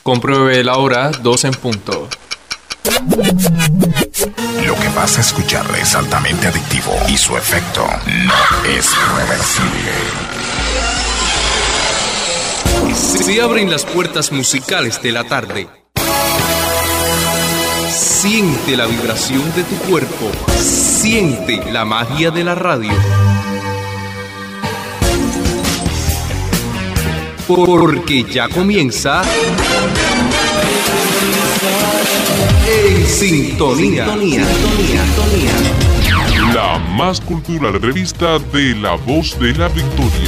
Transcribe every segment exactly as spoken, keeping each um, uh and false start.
Compruebe la hora, dos en punto. Lo que vas a escuchar es altamente adictivo y su efecto no es reversible. Se abren las puertas musicales de la tarde. Siente la vibración de tu cuerpo. Siente la magia de la radio. Porque ya comienza En Sintonía. La más cultural revista de La Voz de la Victoria.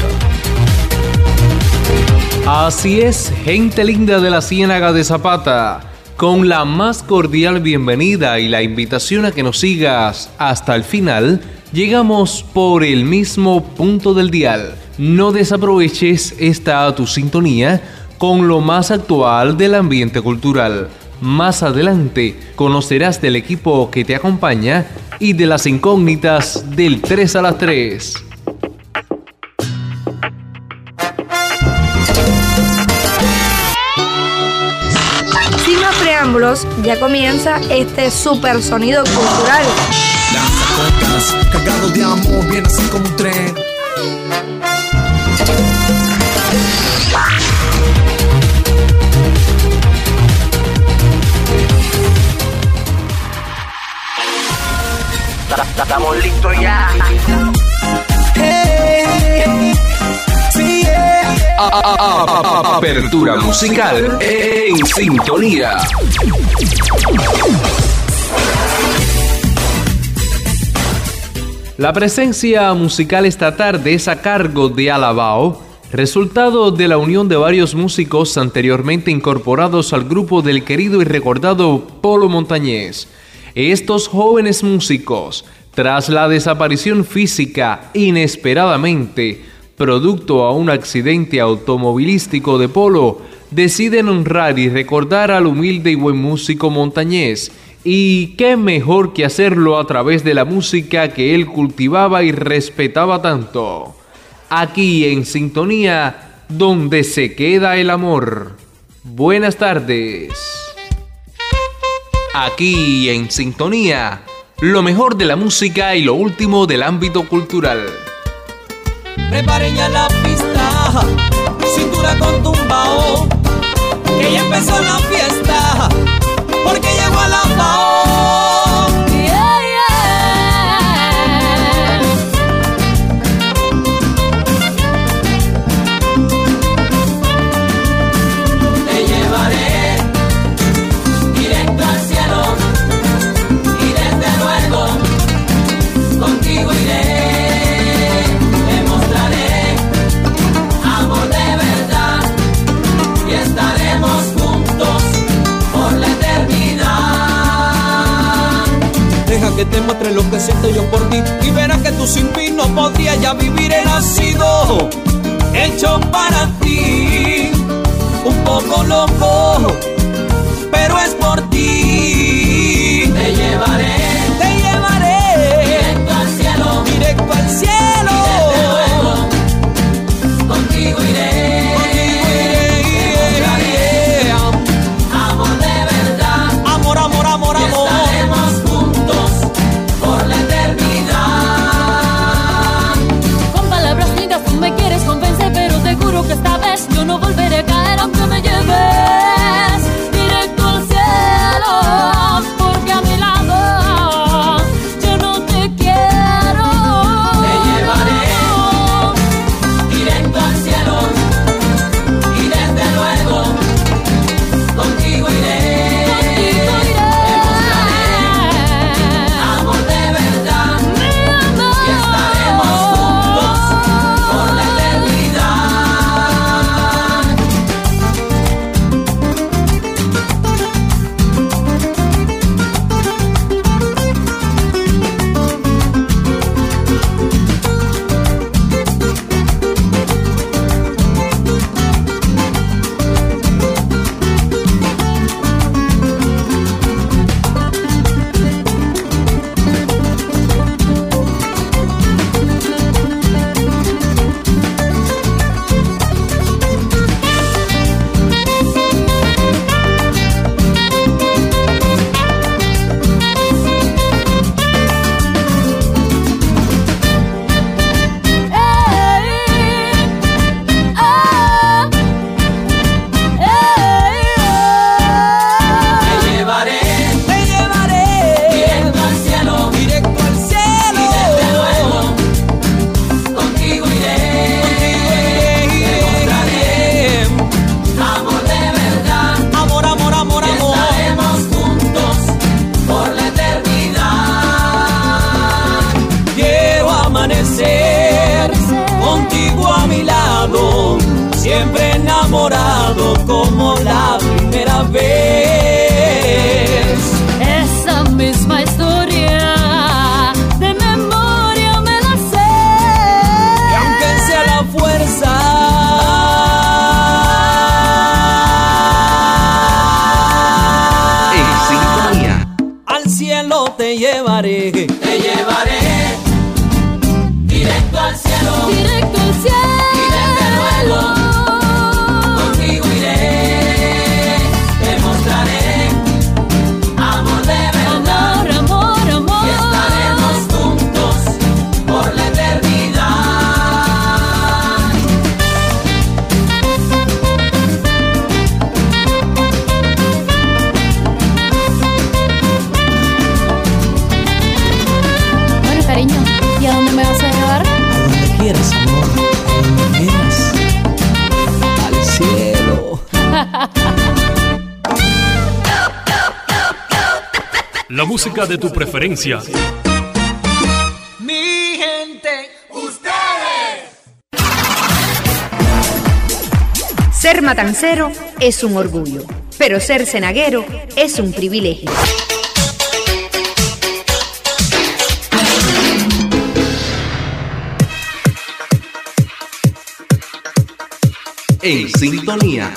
Así es, gente linda de la Ciénaga de Zapata, con la más cordial bienvenida y la invitación a que nos sigas hasta el final, llegamos por el mismo punto del dial. No desaproveches esta tu sintonía con lo más actual del ambiente cultural. Más adelante conocerás del equipo que te acompaña y de las incógnitas del tres a las tres. Sin más preámbulos, ya comienza este super sonido cultural. Lanzacocas, cargado de amor, viene así como un tren. Estamos listos ya. Hey, sí, yeah. A- a- a- Apertura musical en Sintonía. La presencia musical esta tarde es a cargo de Alabao, resultado de la unión de varios músicos anteriormente incorporados al grupo del querido y recordado Polo Montañés. Estos jóvenes músicos, tras la desaparición física inesperadamente, producto a un accidente automovilístico de Polo, deciden honrar y recordar al humilde y buen músico montañés. Y qué mejor que hacerlo a través de la música que él cultivaba y respetaba tanto. Aquí en Sintonía, donde se queda el amor. Buenas tardes. Aquí en Sintonía, lo mejor de la música y lo último del ámbito cultural. Preparen ya la pista, cintura con tumbao, que ya empezó la fiesta, porque llegó a la Bao. Yeah, yeah. Te llevaré directo al cielo y desde luego contigo iré. Te mostraré amor de verdad y estaremos juntos por la eternidad. Deja que te muestre lo que siento yo por ti y verás que tú sin mí no podría ya vivir. He nacido hecho para ti, un poco loco, pero es por ti. Te llevaré, te llevaré directo al cielo, directo al cielo. Y desde luego contigo iré, contigo iré, iré. Amor de verdad, amor, amor, amor, y amor. Estaremos juntos por la eternidad. Con palabras lindas tú me quieres convencer, pero te juro que esta vez yo no volveré a caer aunque me lleves directo al cielo, porque a mi lado llevaré, te llevaré directo al cielo, directo al cielo. Y desde luego contigo iré, te mostraré amor de verdad, amor, amor, amor. Y estaremos juntos por la eternidad. Bueno, cariño, ¿y a dónde me vas a llevar? a donde quieras, amor, a donde quieras, al cielo. La música de tu preferencia. Mi gente, Ser matancero es un orgullo, pero ser cenaguero es un privilegio. En sintonía.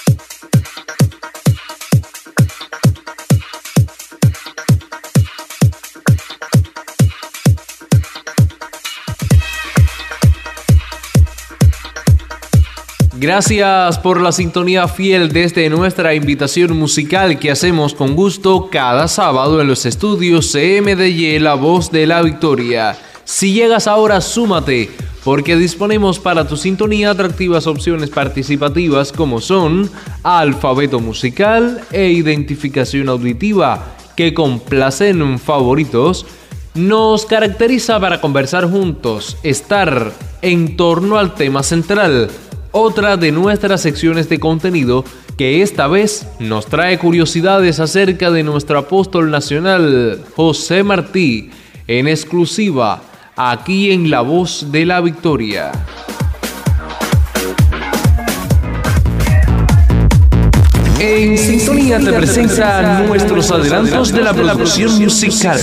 Gracias por la sintonía fiel desde nuestra invitación musical que hacemos con gusto cada sábado en los estudios C M D Y, La Voz de la Victoria. Si llegas ahora, súmate, porque disponemos para tu sintonía atractivas opciones participativas como son alfabeto musical e identificación auditiva, que complacen favoritos, nos caracteriza para conversar juntos, estar en torno al tema central. Otra de nuestras secciones de contenido que esta vez nos trae curiosidades acerca de nuestro apóstol nacional José Martí, en exclusiva aquí en La Voz de la Victoria. En sintonía te presenta nuestros adelantos de la producción musical.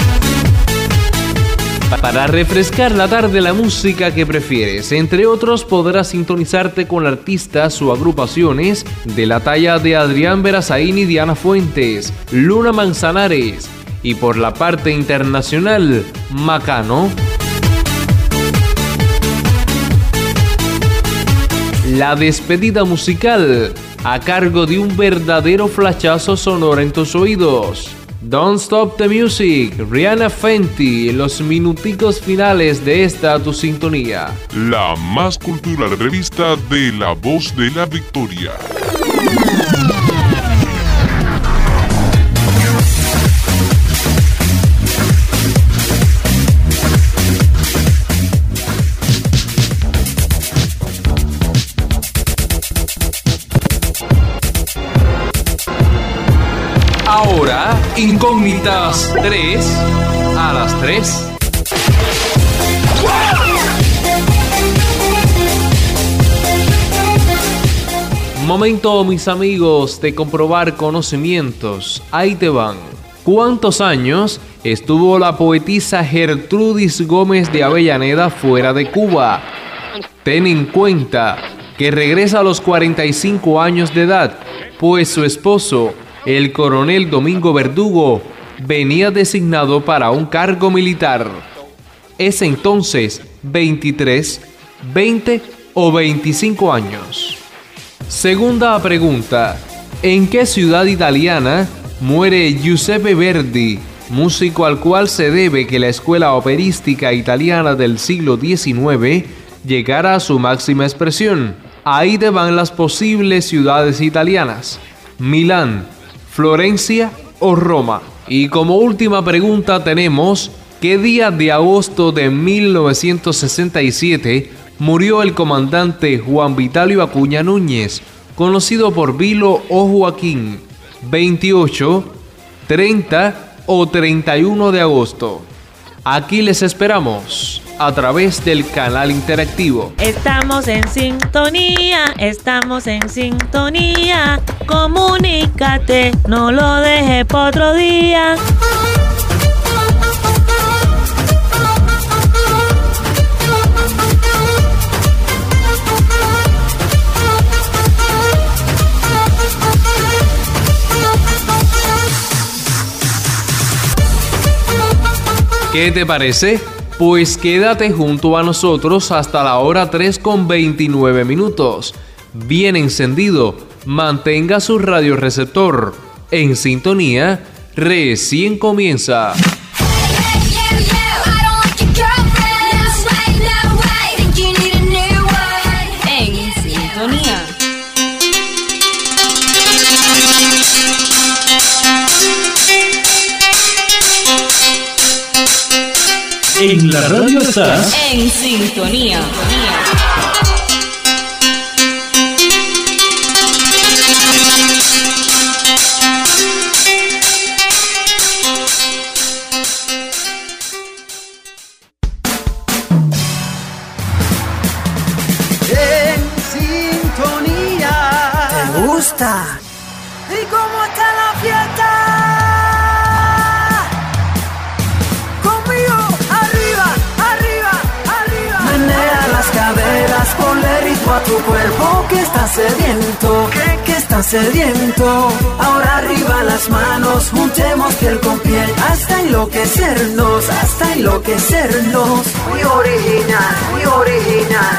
Para refrescar la tarde la música que prefieres, entre otros podrás sintonizarte con artistas o agrupaciones de la talla de Adrián Verazaín y Diana Fuentes, Luna Manzanares y por la parte internacional, Macano. La despedida musical a cargo de un verdadero flashazo sonoro en tus oídos. Don't Stop the Music, Rihanna Fenty, en los minuticos finales de esta tu sintonía. La más cultural revista de La Voz de la Victoria. Ahora, Incógnitas tres a las tres. Momento, mis amigos, de comprobar conocimientos. Ahí te van. ¿Cuántos años estuvo la poetisa Gertrudis Gómez de Avellaneda fuera de Cuba? Ten en cuenta que regresa a los cuarenta y cinco años de edad, pues su esposo, el coronel Domingo Verdugo, venía designado para un cargo militar. Es entonces veintitrés, veinte o veinticinco años. Segunda pregunta: ¿en qué ciudad italiana muere Giuseppe Verdi, músico al cual se debe que la escuela operística italiana del siglo diecinueve llegara a su máxima expresión? Ahí te van las posibles ciudades italianas: Milán, Florencia o Roma. Y como última pregunta tenemos: ¿qué día de agosto de mil novecientos sesenta y siete murió el comandante Juan Vitalio Acuña Núñez, conocido por Vilo o Joaquín? ¿veintiocho, treinta o treinta y uno de agosto? Aquí les esperamos a través del canal interactivo. Estamos en sintonía, estamos en sintonía. Comunícate, no lo dejes para otro día. ¿Qué te parece? Pues quédate junto a nosotros hasta la hora tres con veintinueve minutos. Bien encendido, mantenga su radioreceptor en sintonía, recién comienza. En la radio estás en sintonía. En sintonía. ¿Te gusta? ¿Y cómo está la fiesta? Ponle ritmo a tu cuerpo que está sediento, que, que está sediento. Ahora arriba las manos, juntemos piel con piel hasta enloquecernos, hasta enloquecernos. Muy original, muy original.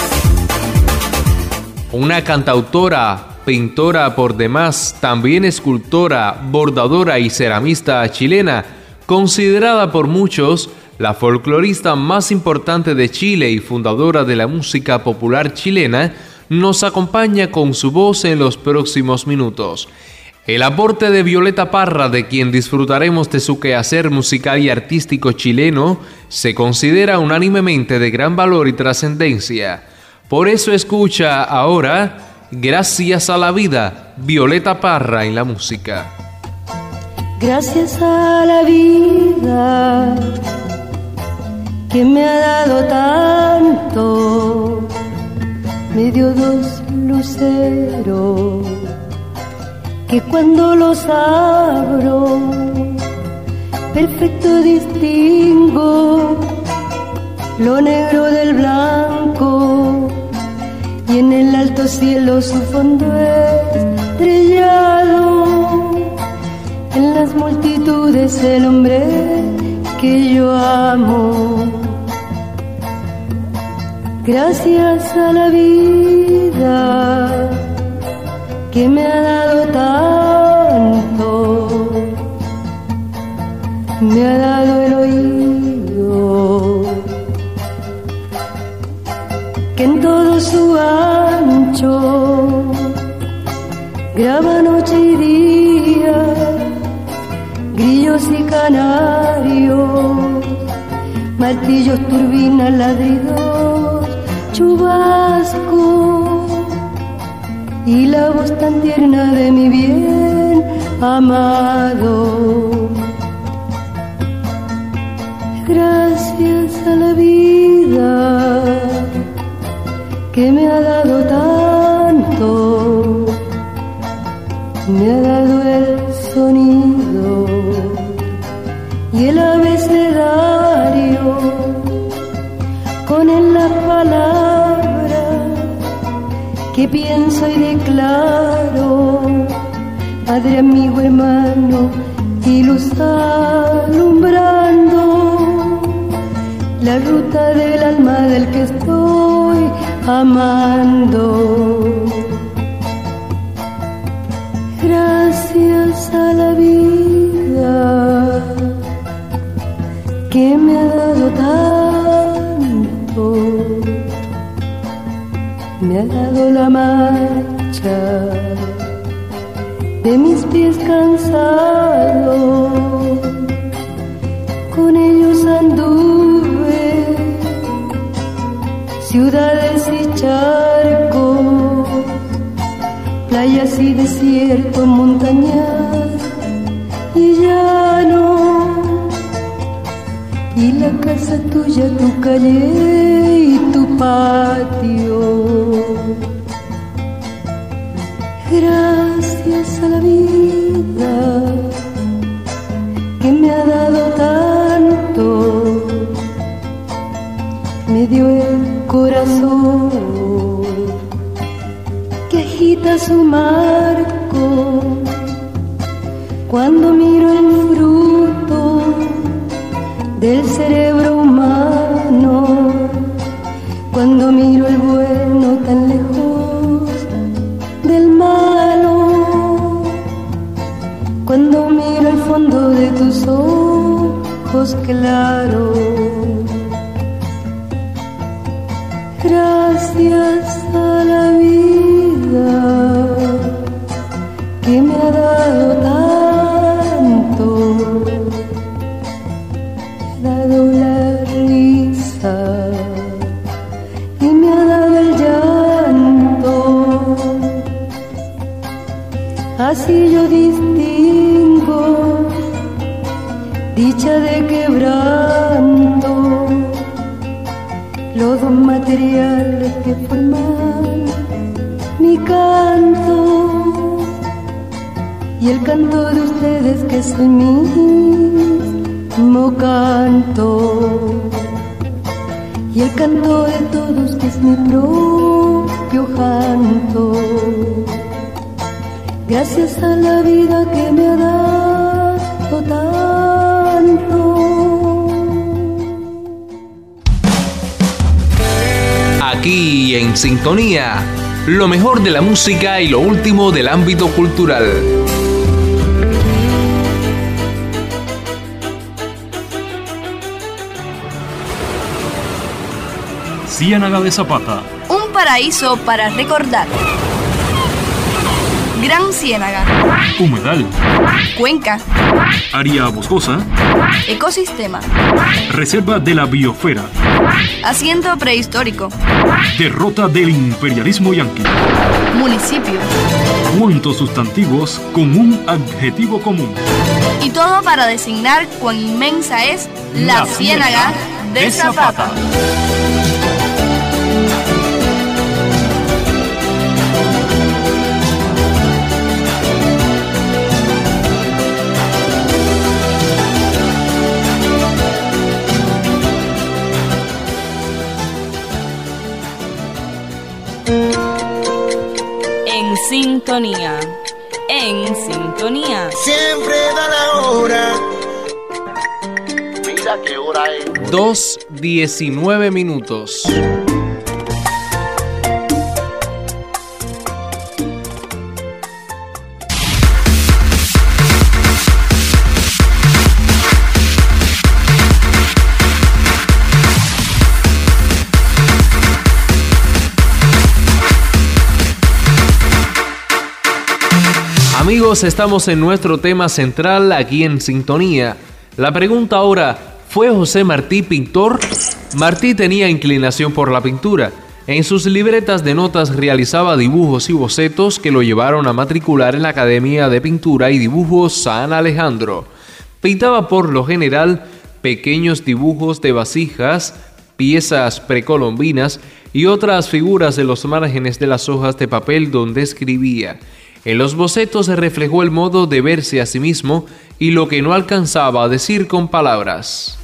Una cantautora, pintora por demás, también escultora, bordadora y ceramista chilena, considerada por muchos la folclorista más importante de Chile y fundadora de la música popular chilena, nos acompaña con su voz en los próximos minutos. El aporte de Violeta Parra, de quien disfrutaremos de su quehacer musical y artístico chileno, se considera unánimemente de gran valor y trascendencia. Por eso escucha ahora Gracias a la vida, Violeta Parra en la música. Gracias a la vida que me ha dado tanto, me dio dos luceros que cuando los abro perfecto distingo lo negro del blanco, y en el alto cielo su fondo estrellado, en las multitudes el hombre que yo amo. Gracias a la vida que me ha dado tanto, me ha dado el oído que en todo su ancho graba noche y día, grillos y canarios, martillos, turbinas, ladridos, chubasco y la voz tan tierna de mi bien amado. Gracias a la vida que me ha dado tanto, me ha dado el sonido y el abecedario, con él las palabras que pienso y declaro, padre, amigo, hermano y luz alumbrando la ruta del alma del que estoy amando. Gracias a la vida que me ha dado tanto, me ha dado la marcha de mis pies cansados, con ellos anduve ciudades y charcos, playas y desiertos, montañas y llano, y la casa tuya, tu calle y tu patio. Gracias a la vida que me ha dado tanto, me dio el corazón que agita su marco cuando miro el fruto del tus ojos claros. Gracias a la vida que me ha dado tanto, me ha dado la risa y me ha dado el llanto. Así yo distingo dicha de quebranto, los dos materiales que forman mi canto y el canto de ustedes que soy mismo canto y el canto de todos que es mi propio canto. Gracias a la vida que me ha dado tanto. Aquí en Sintonía, lo mejor de la música y lo último del ámbito cultural. Ciénaga de Zapata. Un paraíso para recordar. Gran Ciénaga. Humedal. Cuenca. Área boscosa. Ecosistema. Reserva de la biosfera. Asiento prehistórico. Derrota del imperialismo yanqui. Municipio. ¿Cuántos sustantivos con un adjetivo común? Y todo para designar cuán inmensa es la, la Ciénaga de, de Zapata. En sintonía, en sintonía. Siempre da la hora. Mira qué hora es. dos diecinueve minutos. Amigos, estamos en nuestro tema central aquí en Sintonía. La pregunta ahora, ¿fue José Martí pintor? Martí tenía inclinación por la pintura. En sus libretas de notas realizaba dibujos y bocetos que lo llevaron a matricular en la Academia de Pintura y Dibujo San Alejandro. Pintaba por lo general pequeños dibujos de vasijas, piezas precolombinas y otras figuras de los márgenes de las hojas de papel donde escribía. En los bocetos se reflejó el modo de verse a sí mismo y lo que no alcanzaba a decir con palabras.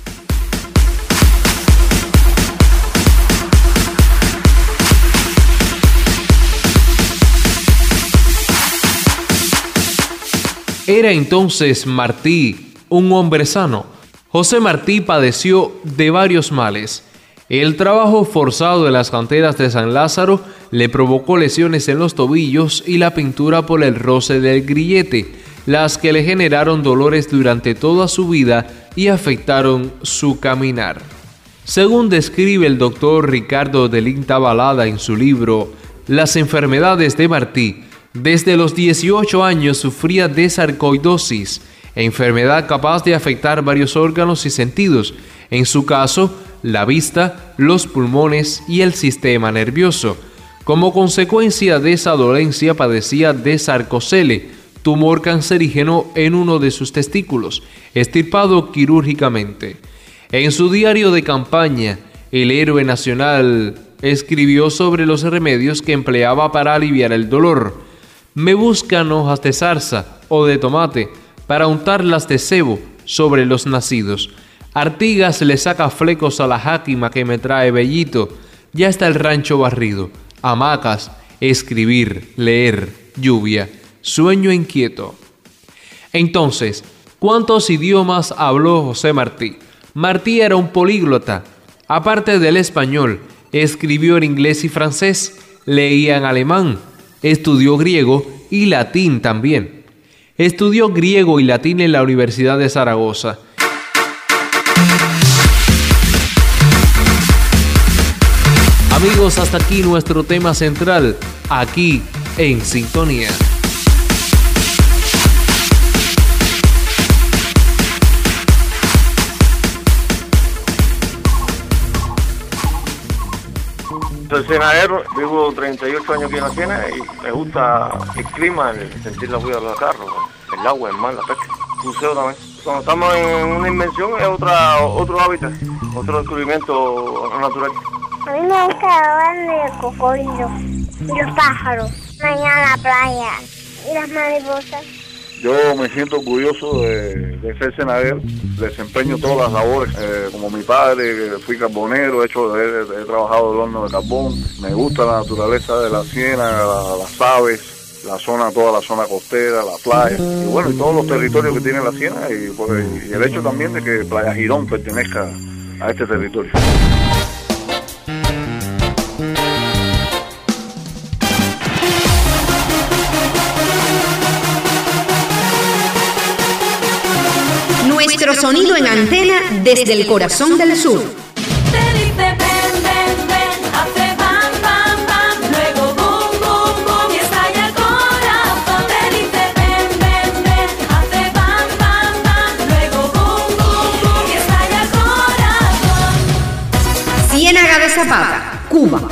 Era entonces Martí un hombre sano. José Martí padeció de varios males. El trabajo forzado en las canteras de San Lázaro le provocó lesiones en los tobillos y la pintura por el roce del grillete, las que le generaron dolores durante toda su vida y afectaron su caminar. Según describe el doctor Ricardo de Lintabalada en su libro Las enfermedades de Martí, desde los dieciocho años sufría de sarcoidosis, enfermedad capaz de afectar varios órganos y sentidos, en su caso, la vista, los pulmones y el sistema nervioso. Como consecuencia de esa dolencia padecía de sarcocele, tumor cancerígeno en uno de sus testículos, extirpado quirúrgicamente. En su diario de campaña, el héroe nacional escribió sobre los remedios que empleaba para aliviar el dolor. Me buscan hojas de zarza o de tomate para untarlas de cebo sobre los nacidos. Artigas le saca flecos a la jáquima que me trae Bellito. Ya está el rancho barrido. Hamacas, escribir, leer, lluvia, sueño inquieto. Entonces, ¿cuántos idiomas habló José Martí? Martí era un políglota. Aparte del español, escribió en inglés y francés, leía en alemán, estudió griego y latín también. Estudió griego y latín en la Universidad de Zaragoza. Amigos, hasta aquí nuestro tema central, aquí en Sintonía. Soy cenadero, vivo treinta y ocho años aquí en la Siena y me gusta el clima, el sentir la huella de los carros, el agua, el mar, la pesca, buceo también. Cuando estamos en una invención es otra, otro hábitat, otro descubrimiento natural. A mí me gusta hablar de cocodrilos y los pájaros, mañana la playa y las mariposas. Yo me siento orgulloso de, de ser cenadero, desempeño todas las labores, eh, como mi padre, fui carbonero, he, hecho, he, he trabajado el horno de carbón, me gusta la naturaleza de la Siena, la, las aves, la zona, toda la zona costera, la playa, y bueno, y todos los territorios que tiene la Siena, y, pues, y el hecho también de que Playa Girón pertenezca a este territorio. Nuestro sonido en antena desde el corazón del sur. Te dice ven, ven, ven, hace bam, bam, bam, luego boom, boom, boom y estalla el corazón. Te dice ven, ven, ven, hace bam, bam, bam, luego boom, boom, boom y estalla el corazón. Ciénaga de Zapata, Cuba.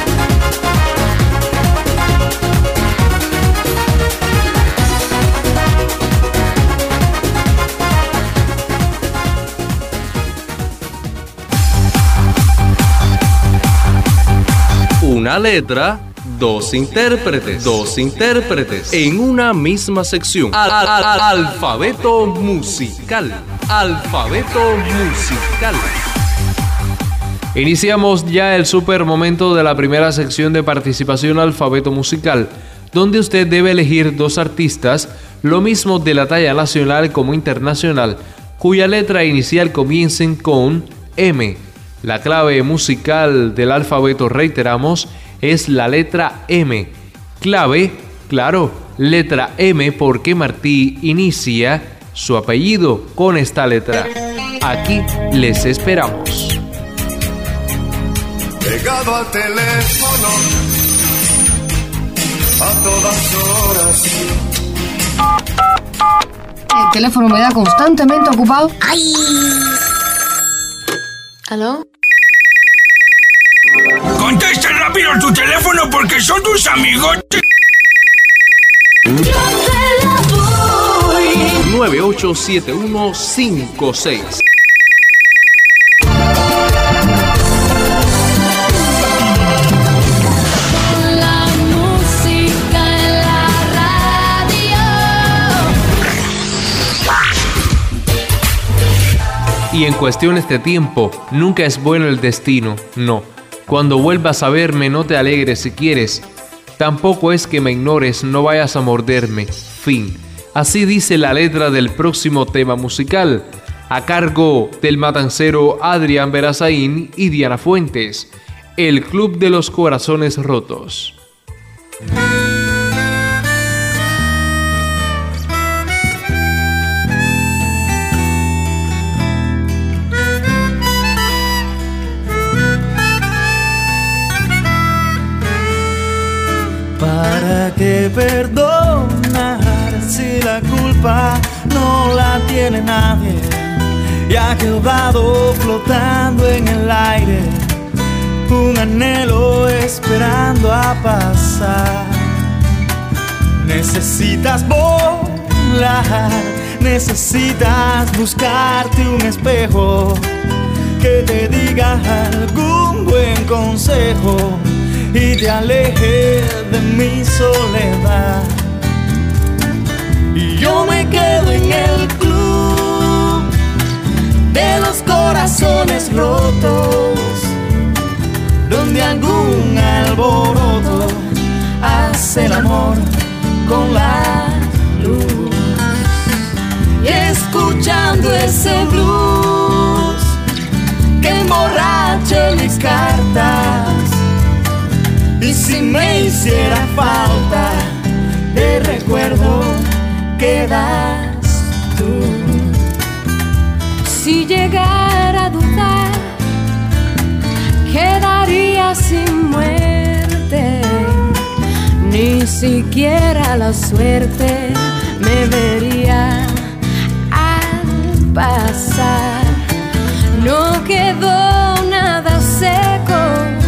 Una letra, dos intérpretes, dos intérpretes en una misma sección. Al, al, al, alfabeto musical, alfabeto musical. Iniciamos ya el super momento de la primera sección de participación alfabeto musical, donde usted debe elegir dos artistas, lo mismo de la talla nacional como internacional, cuya letra inicial comiencen con M. La clave musical del alfabeto, reiteramos, es la letra M. Clave, claro, letra M porque Martí inicia su apellido con esta letra. Aquí les esperamos. Pegado al teléfono a todas horas. El teléfono me da constantemente ocupado. ¡Ay! ¿Aló? Contesta rápido tu teléfono porque son tus amigos. nueve ocho siete uno cinco seis. La música en la radio. Y en cuestiones de tiempo, nunca es bueno el destino, no. Cuando vuelvas a verme, no te alegres si quieres. Tampoco es que me ignores, no vayas a morderme. Fin. Así dice la letra del próximo tema musical, a cargo del matancero Adrián Verazaín y Diana Fuentes, El Club de los Corazones Rotos. ¿Para qué perdonar si la culpa no la tiene nadie? Y ha quedado flotando en el aire un anhelo esperando a pasar. Necesitas volar, necesitas buscarte un espejo que te diga algún buen consejo y te aleje de mi soledad. Y yo me quedo en el club de los corazones rotos, donde algún alboroto hace el amor con la luz. Y escuchando ese blues que emborracha mis cartas. Y si me hiciera falta de recuerdo, queda siquiera la suerte me vería al pasar. No quedó nada seco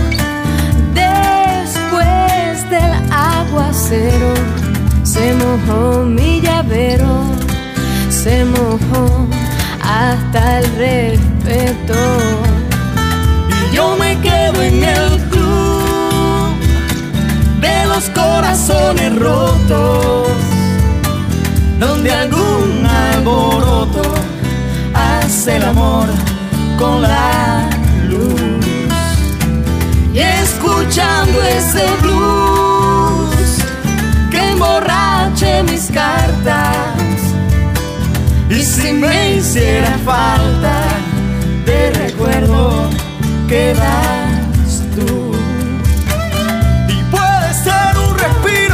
después del aguacero. Se mojó mi llavero, se mojó hasta el respeto. Y yo me quedo en el club de los corazones rotos, donde algún alboroto hace el amor con la luz. Y escuchando ese blues que emborrache mis cartas, y si me hiciera falta de recuerdo quedas tú. Y puede ser un respiro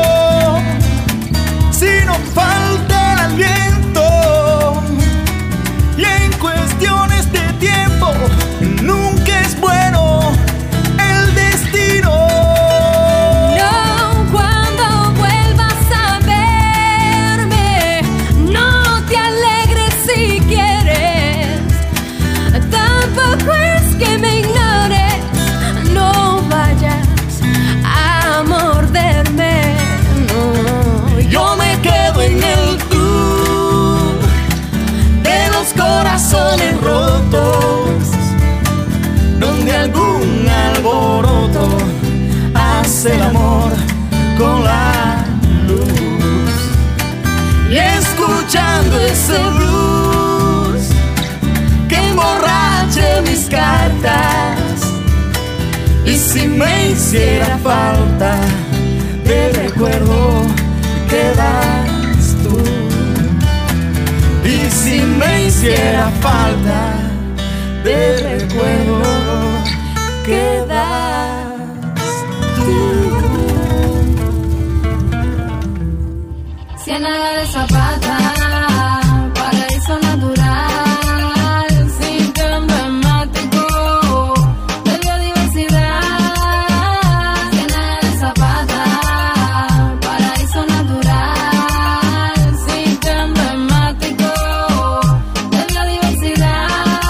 si no falta el aliento, y en cuestiones de tiempo nunca es bueno el destino. No, cuando vuelvas a verme, no te alegres si quieres, tampoco es que me ignores, no vayas a morderme, no. Yo me quedo en el club de los corazones rotos, donde algún alboroto hace el amor con la luz. Y escuchando ese blues que emborrache mis cartas, y si me hiciera falta de recuerdo quedas tú. Y si me hiciera falta de recuerdo quedas tú. Ciénaga de Zapata, paraíso natural, sitio emblemático de biodiversidad. Ciénaga de Zapata, paraíso natural, sitio emblemático de biodiversidad.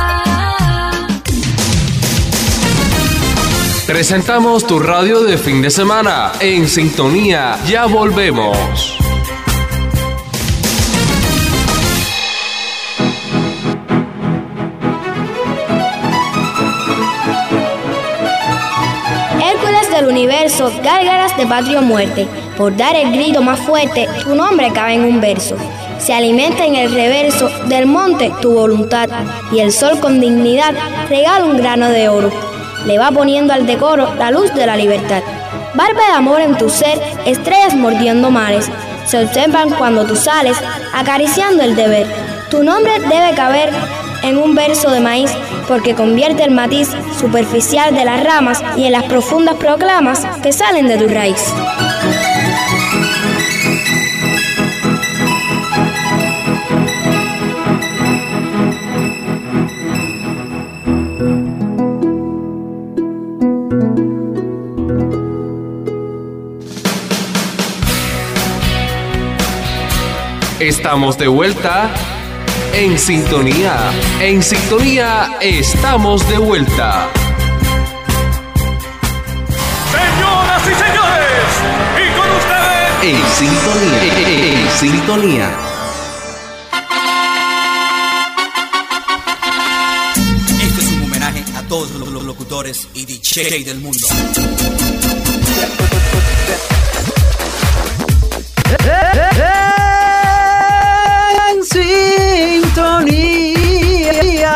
Presentamos tu radio de fin de semana. En sintonía, ya volvemos. Hércules del universo, gárgaras de patria o muerte, por dar el grito más fuerte, tu nombre cabe en un verso. Se alimenta en el reverso del monte tu voluntad, y el sol con dignidad regala un grano de oro. Le va poniendo al decoro la luz de la libertad. Barba de amor en tu ser, estrellas mordiendo mares, se observan cuando tú sales, acariciando el deber. Tu nombre debe caber en un verso de maíz, porque convierte el matiz superficial de las ramas y en las profundas proclamas que salen de tu raíz. Estamos de vuelta en sintonía. En sintonía estamos de vuelta. Señoras y señores, y con ustedes En sintonía. En sintonía. Este es un homenaje a todos los locutores y D J del mundo. En sintonía.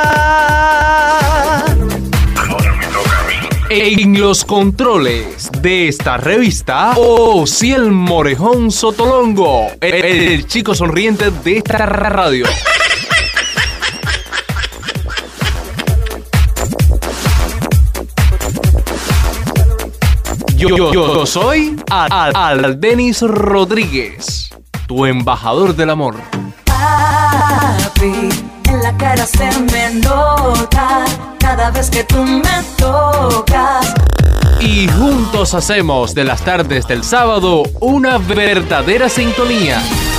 En los controles de esta revista, Osiel Morejón Sotolongo, el, el chico sonriente de esta radio. Yo, yo, yo soy Al, Al Denis Rodríguez, tu embajador del amor. Papi, en la cara se me nota cada vez que tú me tocas. Y juntos hacemos de las tardes del sábado una verdadera sintonía.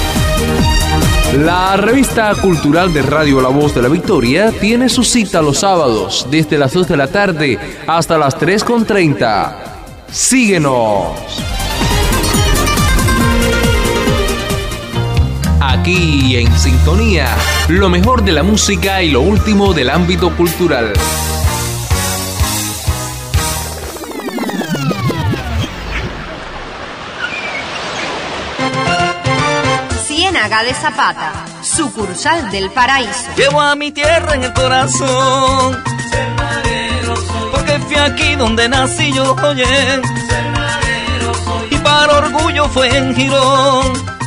La revista cultural de Radio La Voz de la Victoria tiene su cita los sábados desde las dos de la tarde hasta las tres con treinta. Síguenos. Aquí en Sintonía, lo mejor de la música y lo último del ámbito cultural. Ciénaga de Zapata, sucursal del Paraíso. Llevo a mi tierra en el corazón, porque fui aquí donde nací yo, oye, y para orgullo fue en Girón.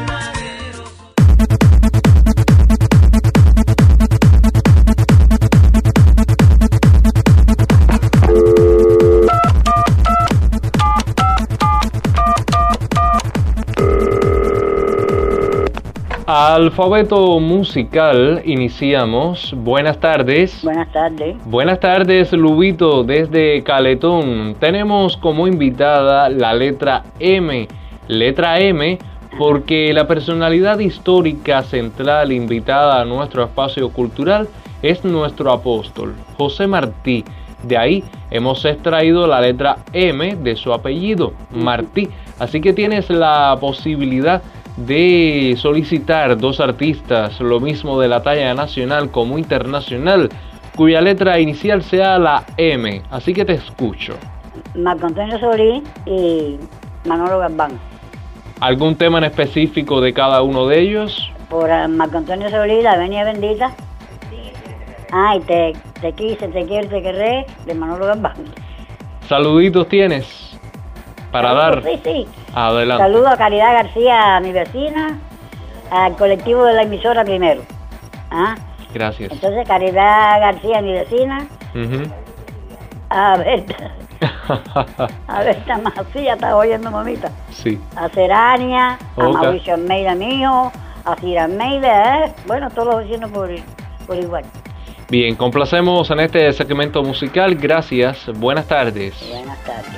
Alfabeto musical, iniciamos. Buenas tardes. Buenas tardes. Buenas tardes, Lubito, desde Caletón. Tenemos como invitada la letra M. Letra M porque la personalidad histórica central invitada a nuestro espacio cultural es nuestro apóstol, José Martí. De ahí hemos extraído la letra M de su apellido, Martí. Así que tienes la posibilidad de solicitar dos artistas, lo mismo de la talla nacional como internacional, cuya letra inicial sea la M. Así que te escucho. Marco Antonio Solís y Manolo Garbán. ¿Algún tema en específico de cada uno de ellos? Por uh, Marco Antonio Solís, La Venia Bendita. Ay, te, te quise, te quiero, te querré, de Manolo Garbán. ¿Saluditos tienes para Saludos, dar? Sí, sí. Adelante. Saludo a Caridad García, mi vecina, al colectivo de la emisora primero. ¿Ah? Gracias. Entonces, Caridad García, mi vecina, Uh-huh. a Berta, a Berta Macías, está oyendo, mamita. Sí. A Serania, a Ok. Mauricio Almeida mío, a Cira Almeida, ¿eh? Bueno, todos los vecinos por, por igual. Bien, complacemos en este segmento musical. Gracias. Buenas tardes. Buenas tardes.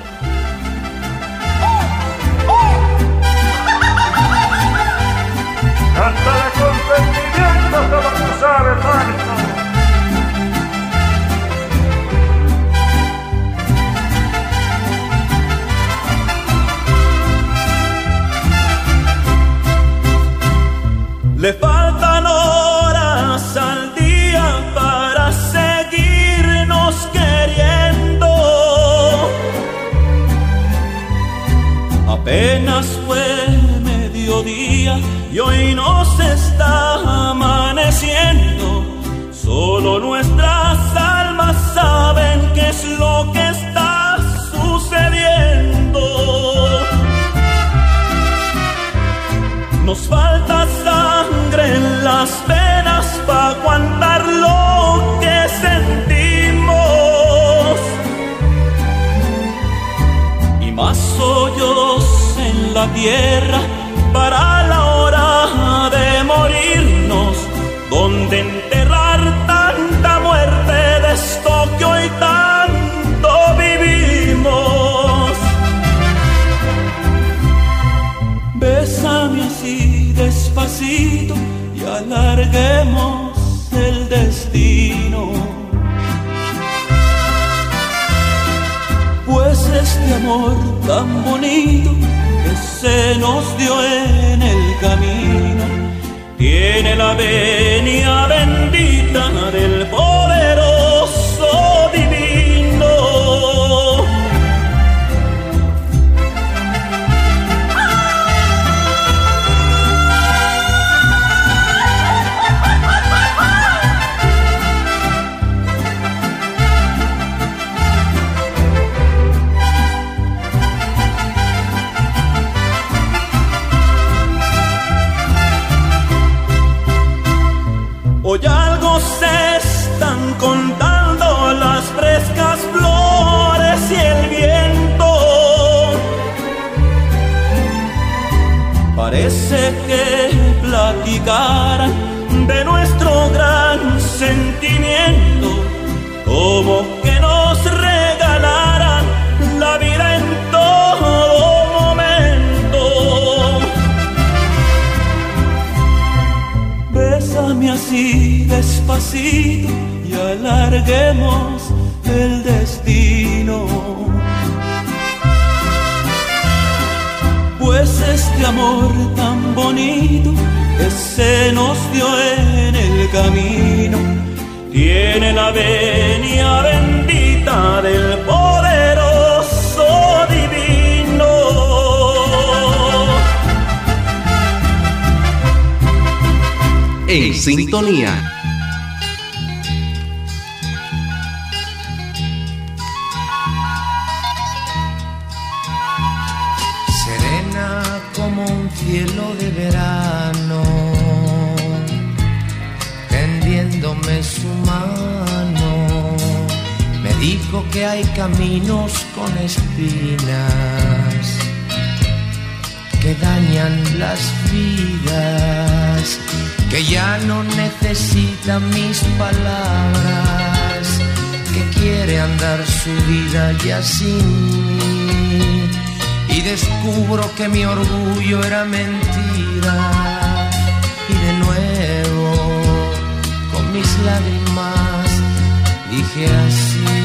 Cántale con sentimiento como tú sabes, hermano. Le faltan horas al día para seguirnos queriendo. Apenas fue mediodía y hoy nos está amaneciendo. Solo nuestras almas saben qué es lo que está sucediendo. Nos falta sangre en las venas para aguantar lo que sentimos, y más hoyos en la tierra para la hora de morirnos, donde enterrar tanta muerte de esto que hoy tanto vivimos. Bésame así despacito y alarguemos el destino, pues este amor tan bonito que se nos dio en el camino tiene la venia bendita del poderoso divino. Hoy algo se están contando las frescas flores y el viento. Parece que platicaran de nuestro gran sentimiento, como que nos regalaran la Tócame así despacito y alarguemos el destino. Pues este amor tan bonito que se nos dio en el camino tiene la venia bendita del poderoso divino. En sintonía. Serena como un cielo de verano, tendiéndome su mano, me dijo que hay caminos con espinas que dañan las vidas, que ya no necesita mis palabras, que quiere andar su vida ya sin mí. Y descubro que mi orgullo era mentira, y de nuevo con mis lágrimas dije así: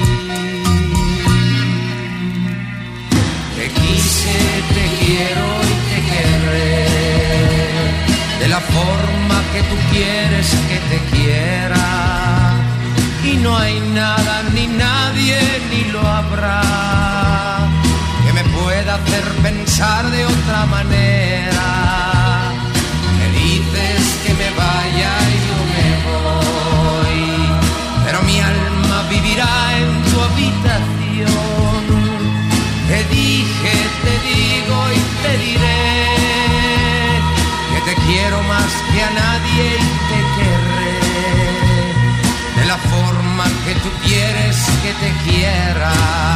te quise, te quiero y te querré de la forma que tú quieres que te quiera, y no hay nada ni nadie ni lo habrá que me pueda hacer pensar de otra manera. Me dices que me vaya y yo me voy, pero mi alma vivirá en tu habitación. Te dije, te digo y te diré que te quiero más que a nadie y te querré de la forma que tú quieres que te quiera.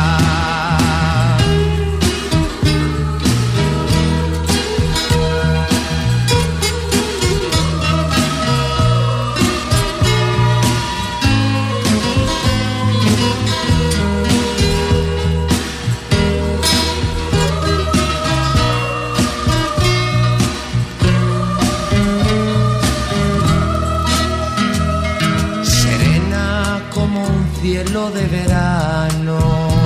Cielo de verano,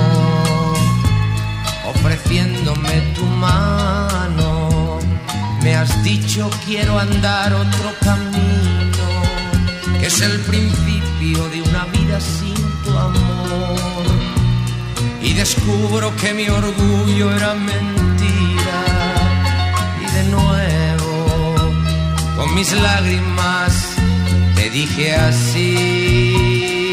ofreciéndome tu mano, me has dicho quiero andar otro camino, que es el principio de una vida sin tu amor, y descubro que mi orgullo era mentira, y de nuevo con mis lágrimas te dije así: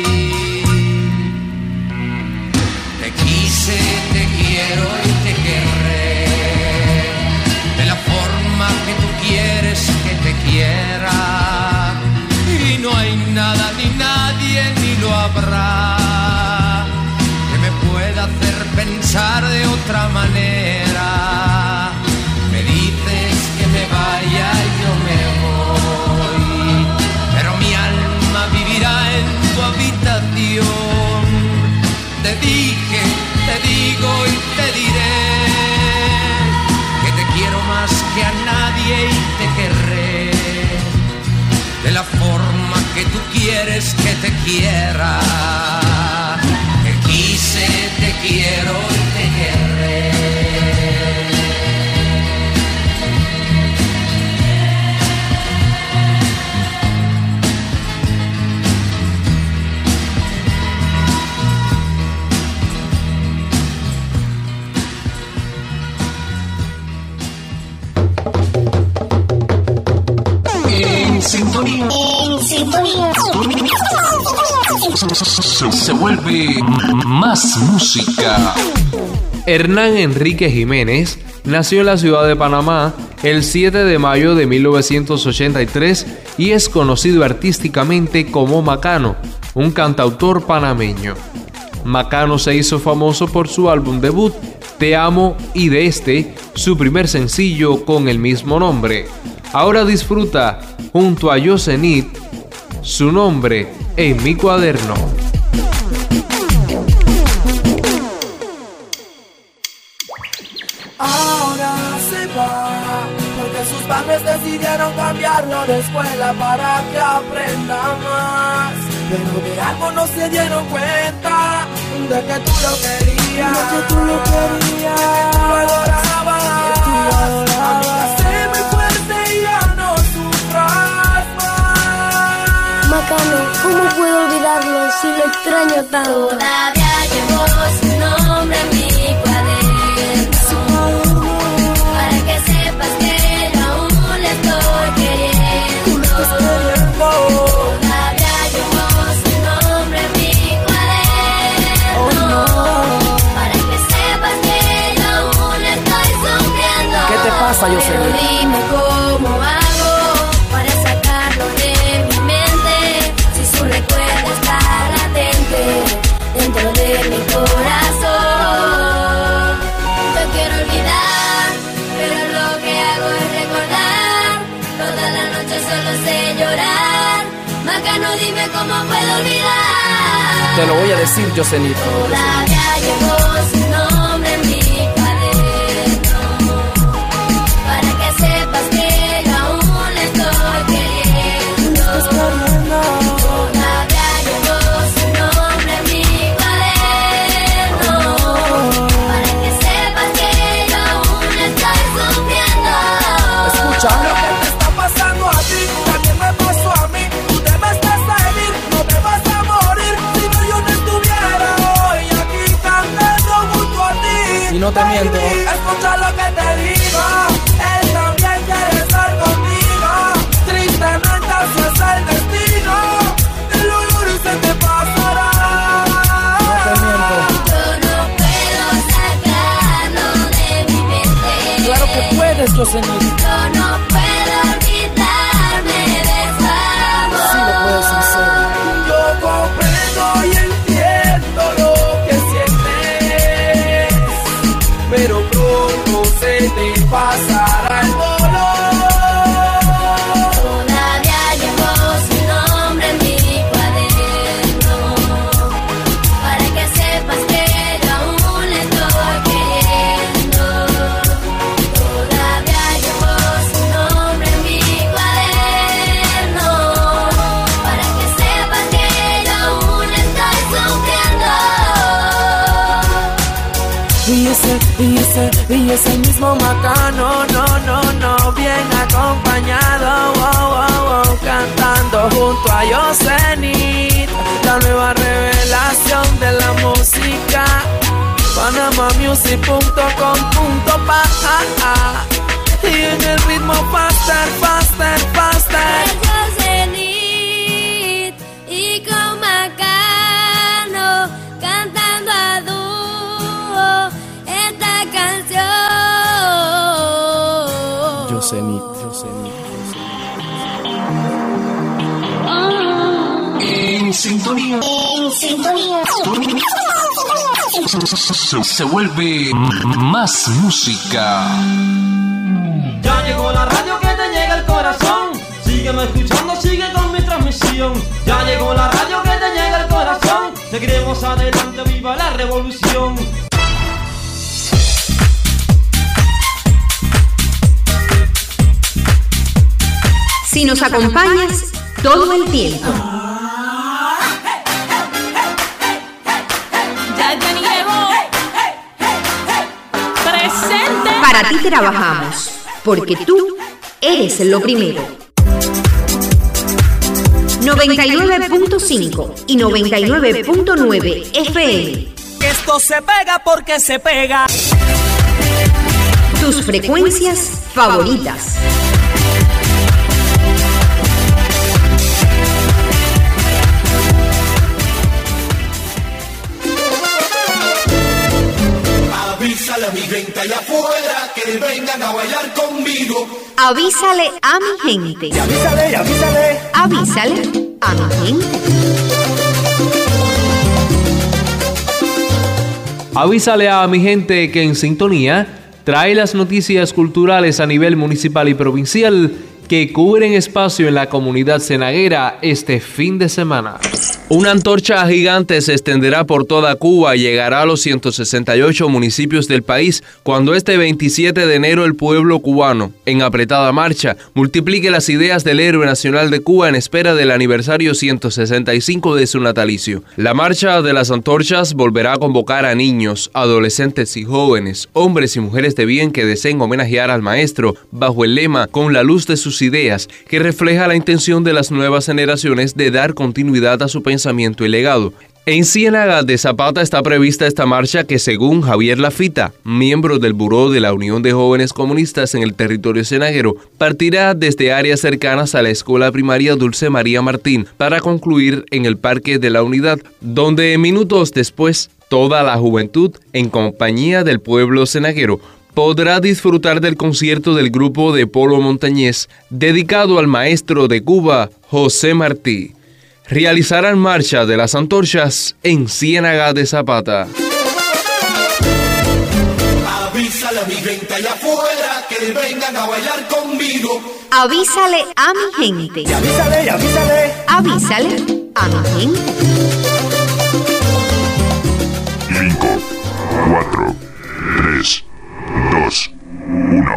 te quiero y te querré de la forma que tú quieres que te quiera, y no hay nada ni nadie ni lo habrá que me pueda hacer pensar de otra manera. Me dices que me vaya y yo me voy, pero mi alma vivirá en tu habitación. Te dije, te digo y te diré que te quiero más que a nadie y te querré de la forma que tú quieres que te quiera. Te quise, te quiero y te querré. En sintonía. En sintonía. Se, se vuelve más música. Hernán Enrique Jiménez nació en la ciudad de Panamá el siete de mayo de mil novecientos ochenta y tres y es conocido artísticamente como Macano, un cantautor panameño. Macano se hizo famoso por su álbum debut, Te Amo, y de este, su primer sencillo con el mismo nombre. Ahora disfruta, junto a Yosenit, Su Nombre en Mi Cuaderno. Ahora se va, porque sus padres de decidieron cambiarlo de escuela para que aprenda más. Pero de algo no se dieron cuenta, de que tú lo querías, de que tú lo querías, de que tú lo adorabas, de que tú lo adorabas. Amiga, sé muy fuerte y ya no sufras más. Macano, ¿cómo puedo olvidarlo si lo extraño tanto? Todavía llevo su nombre en mi cuaderno, para que sepas que yo aún le estoy queriendo. Todavía llevo su nombre en mi cuaderno, para que sepas que yo aún le estoy sufriendo. ¿Qué te pasa, Pero Jocelyn? dime cómo hago para sacarlo de mi mente, si su recuerdo está latente dentro de mi corazón. Yo quiero olvidar, pero lo que hago es recordar. Toda la noche solo sé llorar. Macano, dime cómo puedo olvidar. Te lo voy a decir, Jocelyn. Todavía llevo su nombre en mi cuaderno, para que sepas que yo aún le estoy queriendo. Todavía llevo su nombre en mi cuaderno, para que sepas que yo aún le estoy sufriendo. Escucha lo que te está pasando a ti, también me pasó a mí. Tú debes de salir, no te vas a morir. Si no, yo no estuviera hoy aquí cantando junto a ti. Y no te miento. Escucha lo que te digo, él también quiere estar contigo. Tristemente así es el destino, el olor se te pasará. No te miento. Yo no puedo sacarlo de mi mente. Claro que puedes, Jocelyn. Yo no puedo olvidarme de su amor. Sí lo puedes hacer. Yo comprendo y entiendo lo que sientes, pero pronto se te pasará el dolor. Todavía llevo su nombre en mi cuaderno, para que sepas que yo aún le estoy queriendo. Todavía llevo su nombre en mi cuaderno, para que sepas que yo aún le estoy sufriendo. Y ese, y ese, y ese mismo Macano, no, no, no, bien acompañado, wow, wow, wow, cantando junto a Yosemite, la nueva revelación de la música. Panama Music punto com punto pa, y en el ritmo faster, faster, faster. Yosemite y con Macano cantando a dúo esta canción. Yosemite, Yosemite, En sintonía. En sintonía. Se, se vuelve más música. Ya llegó la radio que te llega al corazón. Sígueme escuchando, sigue con mi transmisión. Ya llegó la radio que te llega al corazón. Seguiremos adelante, viva la revolución. Si nos acompañas todo el tiempo. Ya te llevo presente. Para ti trabajamos, porque tú eres lo primero. noventa y nueve punto cinco y noventa y nueve punto nueve F M. Esto se pega porque se pega. Tus frecuencias favoritas. Avísale a mi gente allá afuera que vengan a bailar conmigo. Avísale a mi gente. Y avísale, y avísale. Avísale a mi gente. Avísale a mi gente que en sintonía trae las noticias culturales a nivel municipal y provincial que cubren espacio en la comunidad cenaguera este fin de semana. Una antorcha gigante se extenderá por toda Cuba y llegará a los ciento sesenta y ocho municipios del país cuando este veintisiete de enero el pueblo cubano, en apretada marcha, multiplique las ideas del héroe nacional de Cuba en espera del aniversario ciento sesenta y cinco de su natalicio. La marcha de las antorchas volverá a convocar a niños, adolescentes y jóvenes, hombres y mujeres de bien que deseen homenajear al maestro bajo el lema "Con la luz de sus ideas", que refleja la intención de las nuevas generaciones de dar continuidad a su pensamiento pensamiento y legado. En Ciénaga de Zapata está prevista esta marcha que, según Javier Lafita, miembro del Buró de la Unión de Jóvenes Comunistas en el territorio cenaguero, partirá desde áreas cercanas a la escuela primaria Dulce María Martín para concluir en el Parque de la Unidad, donde minutos después toda la juventud, en compañía del pueblo cenaguero, podrá disfrutar del concierto del grupo de Polo Montañés dedicado al maestro de Cuba, José Martí. Realizarán marcha de las antorchas en Ciénaga de Zapata. Avísale a mi gente allá afuera que vengan a bailar conmigo. Avísale a mi gente. Y avísale, y avísale. Avísale a mi gente. cinco, cuatro, tres, dos, uno.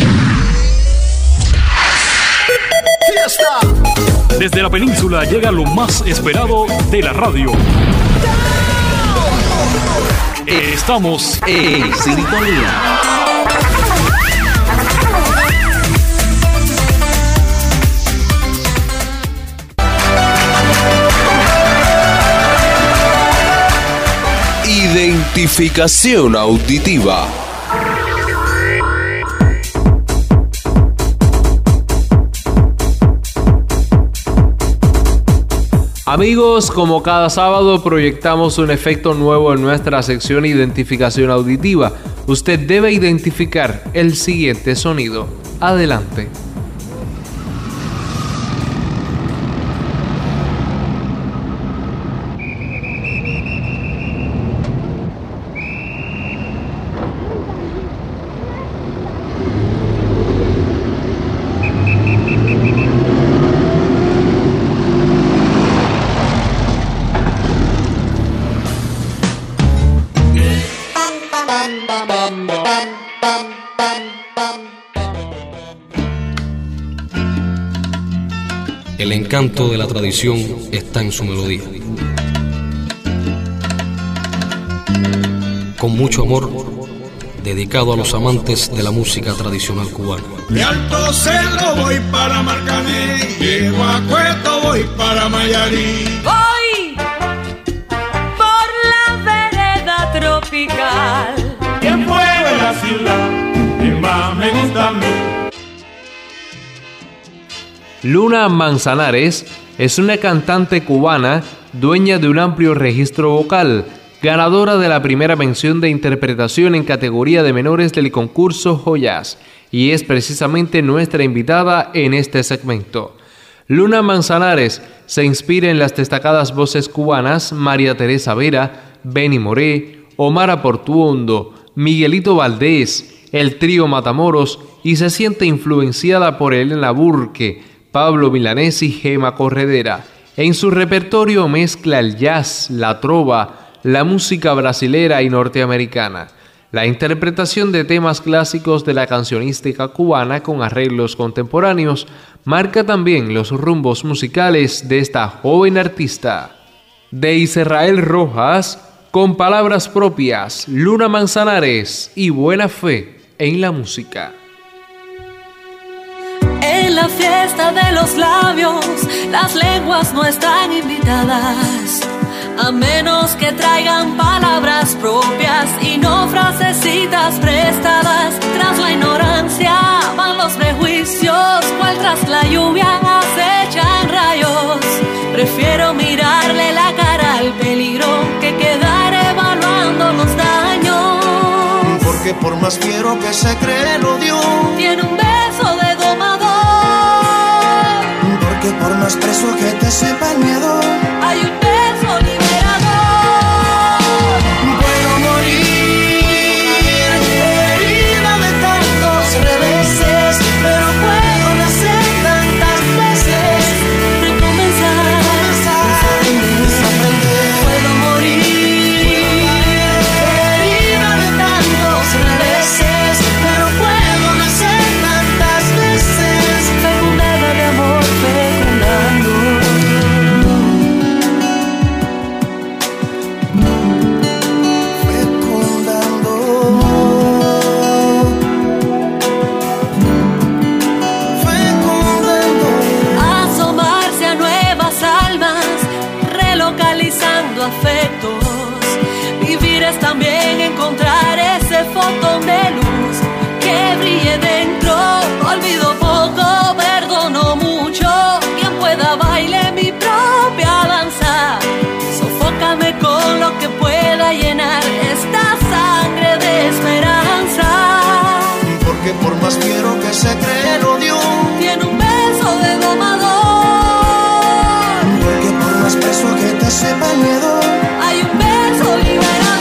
¡Fiesta! Desde la península llega lo más esperado de la radio. Estamos en sintonía. Identificación auditiva. Amigos, como cada sábado proyectamos un efecto nuevo en nuestra sección Identificación auditiva. Usted debe identificar el siguiente sonido. Adelante. El encanto de la tradición está en su melodía. Con mucho amor, dedicado a los amantes de la música tradicional cubana. De Alto Cerro voy para Marcané, llego a Cueto voy para Mayarí. Voy por la vereda tropical. ¿Quién fue de la ciudad? ¿Quién más me gusta a mí? Luna Manzanares es una cantante cubana, dueña de un amplio registro vocal, ganadora de la primera mención de interpretación en categoría de menores del concurso Joyas, y es precisamente nuestra invitada en este segmento. Luna Manzanares se inspira en las destacadas voces cubanas María Teresa Vera, Benny Moré, Omar Portuondo, Miguelito Valdés, el trío Matamoros, y se siente influenciada por Elena Burke, Pablo Milanés y Gema Corredera. En su repertorio mezcla el jazz, la trova, la música brasilera y norteamericana. La interpretación de temas clásicos de la cancionística cubana con arreglos contemporáneos marca también los rumbos musicales de esta joven artista. De Israel Rojas, con palabras propias, Luna Manzanares y Buena Fe en la música. En la fiesta de los labios, las lenguas no están invitadas, a menos que traigan palabras propias y no frasecitas prestadas. Tras la ignorancia van los prejuicios, cual tras la lluvia acechan rayos. Prefiero mirarle la cara al peligro que quedar evaluando los daños. Porque por más fiero que se cree el odio, tiene un beso de domador. Porque por más preso que te sepa el miedo, hay un beso liberador. Puedo morir herida de tantos reveses, pero puedo nacer pido afectos. Vivir es también encontrar ese fotón de luz que brille dentro. Olvido poco, perdono mucho. Quien pueda baile mi propia danza. Sofócame con lo que pueda llenar esta sangre de esperanza. Porque por más quiero que se cree el odio, tiene un beso de domador. Porque por más preso que te sepa el miedo, hay un beso liberador.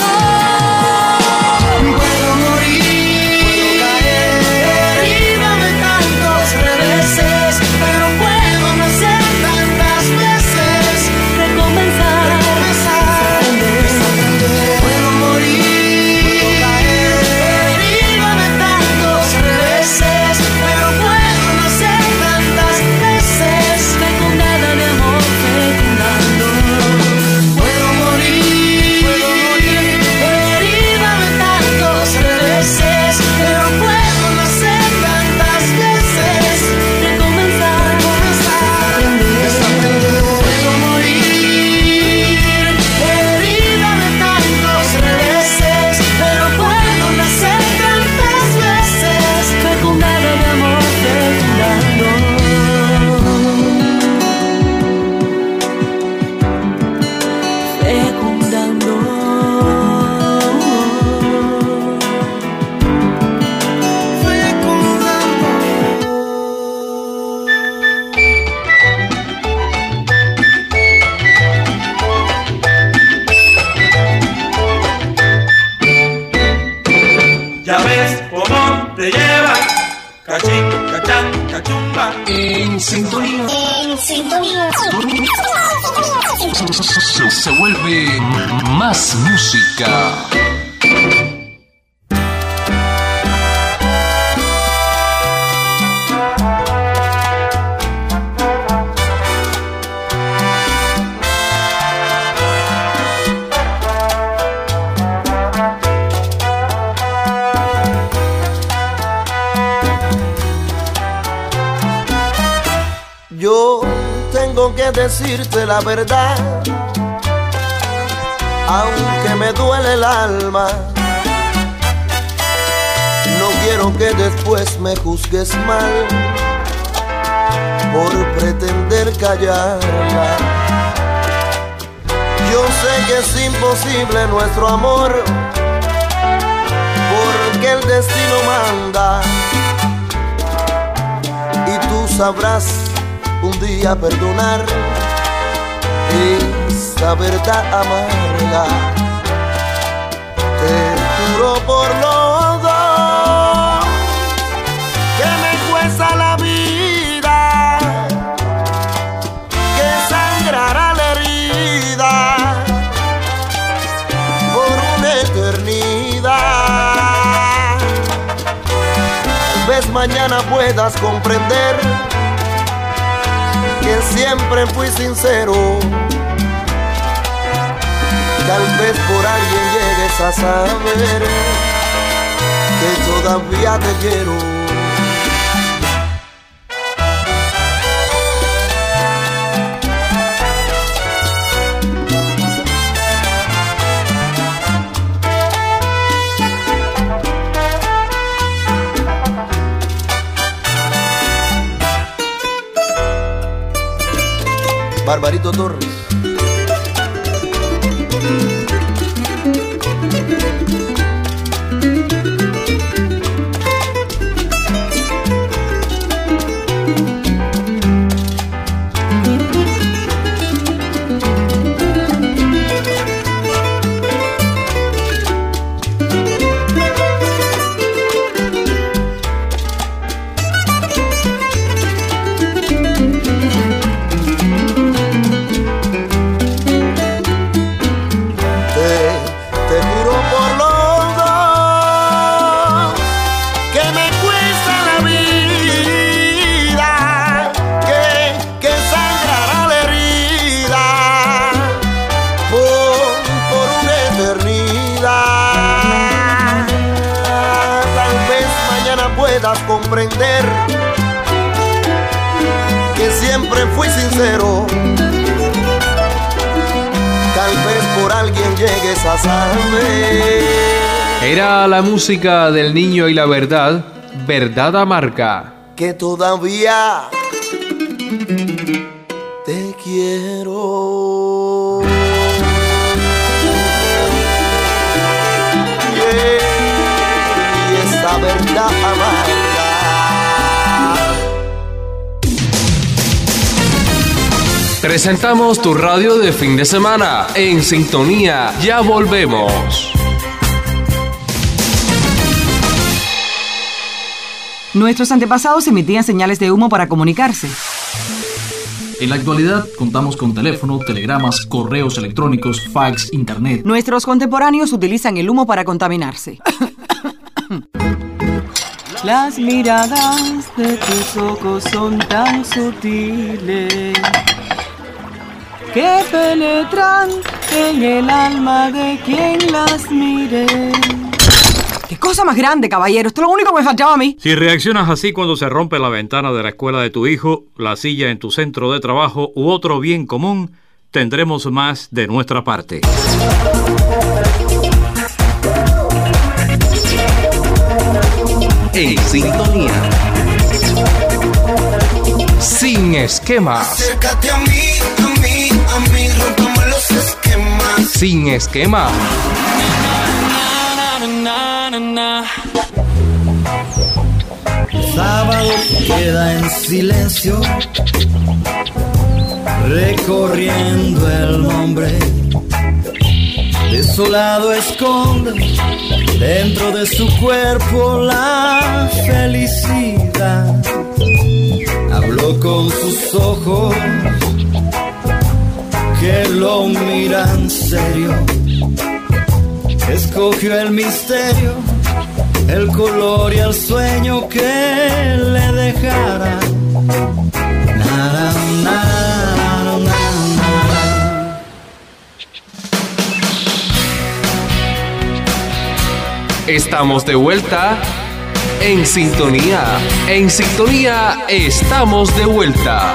Puedo morir, puedo caer, herido de tantos reveses, pero puedo nacer tantas veces, recomenzar, recomenzar, desaprender. Puedo morir, puedo caer, herido de tantos reveses, pero puedo nacer tantas veces, fecundada de amor, fecundando. Puedo morir, puedo morir, herida de tantos reveses, pero puedo nacer tantas veces, recomenzar, recomenzar, desaprender. Puedo morir, herida de tantos reveses, pero puedo nacer tantas veces, fecundada de amor, fecundando. Fecundando. Ya ves cómo te lleva, cachín, cachán, cachumba. En sintonía. En sintonía. Se, se vuelve más música. Yo tengo que decirte la verdad, aunque me duele el alma. No quiero que después me juzgues mal por pretender callarla. Yo sé que es imposible nuestro amor, porque el destino manda, y tú sabrás un día perdonar esa verdad amarga. Te juro por los dos que me cuesta la vida, que sangrará la herida por una eternidad. Tal vez mañana puedas comprender que siempre fui sincero. Tal vez por alguien llegues a saber que todavía te quiero. Barbarito Torres. Comprender que siempre fui sincero. Tal vez por alguien llegues a saber. Era la música del Niño y la Verdad, Verdad Amarga. Que todavía te quiero. Yeah, y esa verdad amarga. Presentamos tu radio de fin de semana. En sintonía, ya volvemos. Nuestros antepasados emitían señales de humo para comunicarse. En la actualidad contamos con teléfono, telegramas, correos electrónicos, fax, internet. Nuestros contemporáneos utilizan el humo para contaminarse. Las miradas de tus ojos son tan sutiles que penetran en el alma de quien las mire. ¡Qué cosa más grande, caballero! Esto es lo único que me faltaba a mí. Si reaccionas así cuando se rompe la ventana de la escuela de tu hijo, la silla en tu centro de trabajo u otro bien común, tendremos más de nuestra parte. En sintonía. Sin esquemas. Acércate a mí, a mí, a mí, rompamos los esquemas. Sin esquemas. Sábado queda en silencio, recorriendo el nombre. Desolado esconde dentro de su cuerpo la felicidad. Habló con sus ojos que lo miran serio. Escogió el misterio, el color y el sueño que le dejara. Nada, nada, nada. Estamos de vuelta en sintonía. En sintonía estamos de vuelta.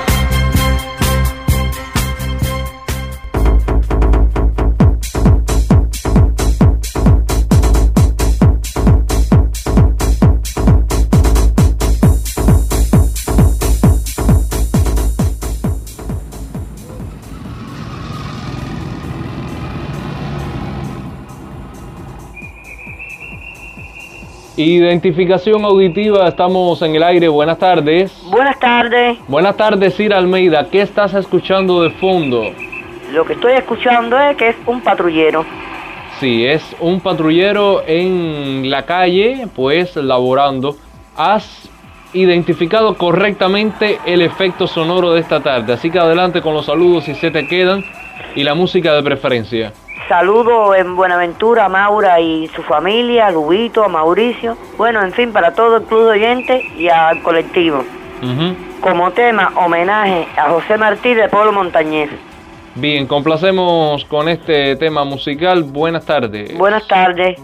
Identificación auditiva, estamos en el aire. Buenas tardes. Buenas tardes. Buenas tardes, Cira Almeida. ¿Qué estás escuchando de fondo? Lo que estoy escuchando es que es un patrullero. Sí, es un patrullero en la calle, pues laborando. ¿Has identificado correctamente el efecto sonoro de esta tarde? Así que adelante con los saludos si se te quedan y la música de preferencia. Saludo en Buenaventura a Maura y su familia, a Lubito, a Mauricio, bueno, en fin, para todo el club de oyentes y al colectivo. Uh-huh. Como tema, homenaje a José Martí de Polo Montañés. Bien, complacemos con este tema musical. Buenas tardes. Buenas tardes.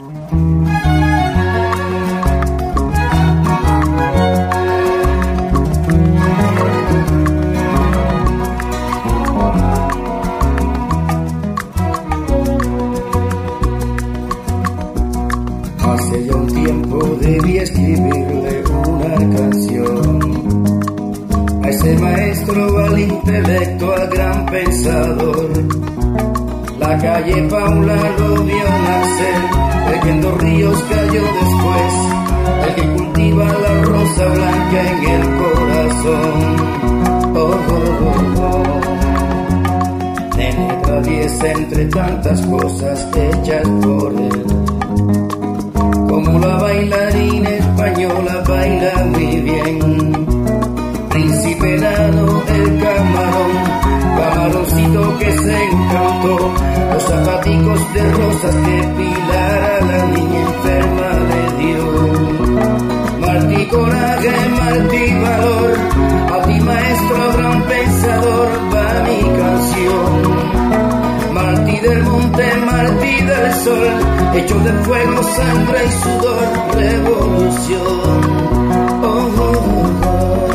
Hace ya un tiempo debí escribirle una canción a ese maestro al intelecto, al gran pensador. La calle Paula lo vio nacer, el que en dos ríos cayó después, el que cultiva la rosa blanca en el corazón. Oh, oh, oh, oh. Nene traviesa entre tantas cosas hechas por él, como la bailarina española baila muy bien. Príncipe enano, el camarón, camaroncito que se encantó, los zapaticos de rosas que Pilar a la niña enferma le dio. Martí coraje, Martí valor, a ti maestro gran pensador va mi canción. Martí del monte, Martí del sol, hecho de fuego, sangre y sudor, revolución. Oh, oh, oh, oh.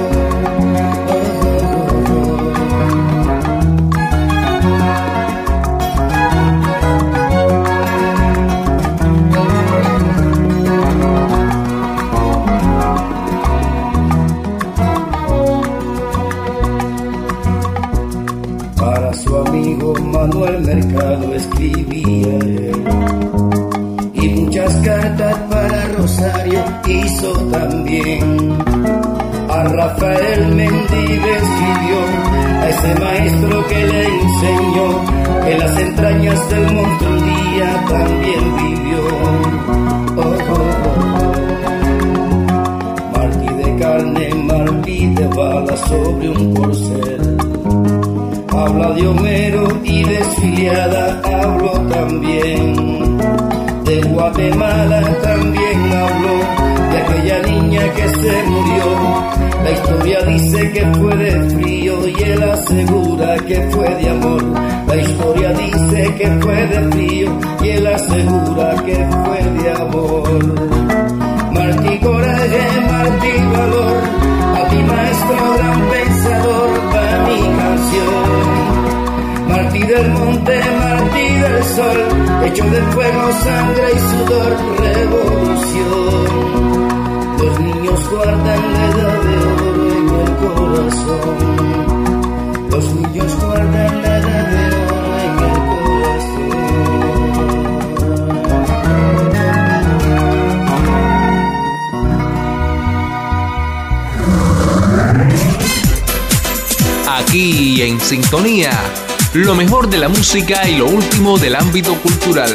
para su amigo Manuel Mercado escribía él. Y muchas cartas para Rosario hizo también. A Rafael Mendive escribió, a ese maestro que le enseñó que en las entrañas del monte un día también vivió. Oh, oh, oh. Martí de carne, Martí de bala sobre un corcel. Habla de Homero y desfiliada habló también. De Guatemala también habló, de aquella niña que se murió. La historia dice que fue de frío y él asegura que fue de amor. La historia dice que fue de frío y él asegura que fue de amor. Martí coraje, Martí valor, a ti maestro gran pensador, para mi canción. Martí del monte, Martí del sol, hecho de fuego, sangre y sudor, revolución. Los niños guardan la edad de oro en el corazón. Los niños guardan la edad de oro en el corazón. Aquí en sintonía, lo mejor de la música y lo último del ámbito cultural.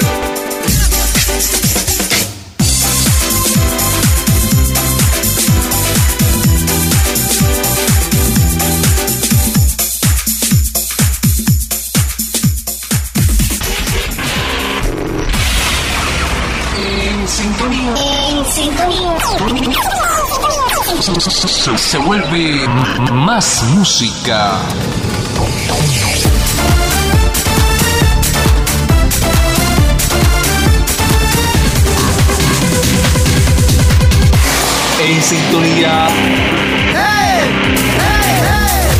En sintonía. En sintonía. Se, se vuelve más música. En sintonía. ¡Hey! ¡Hey! ¡Hey!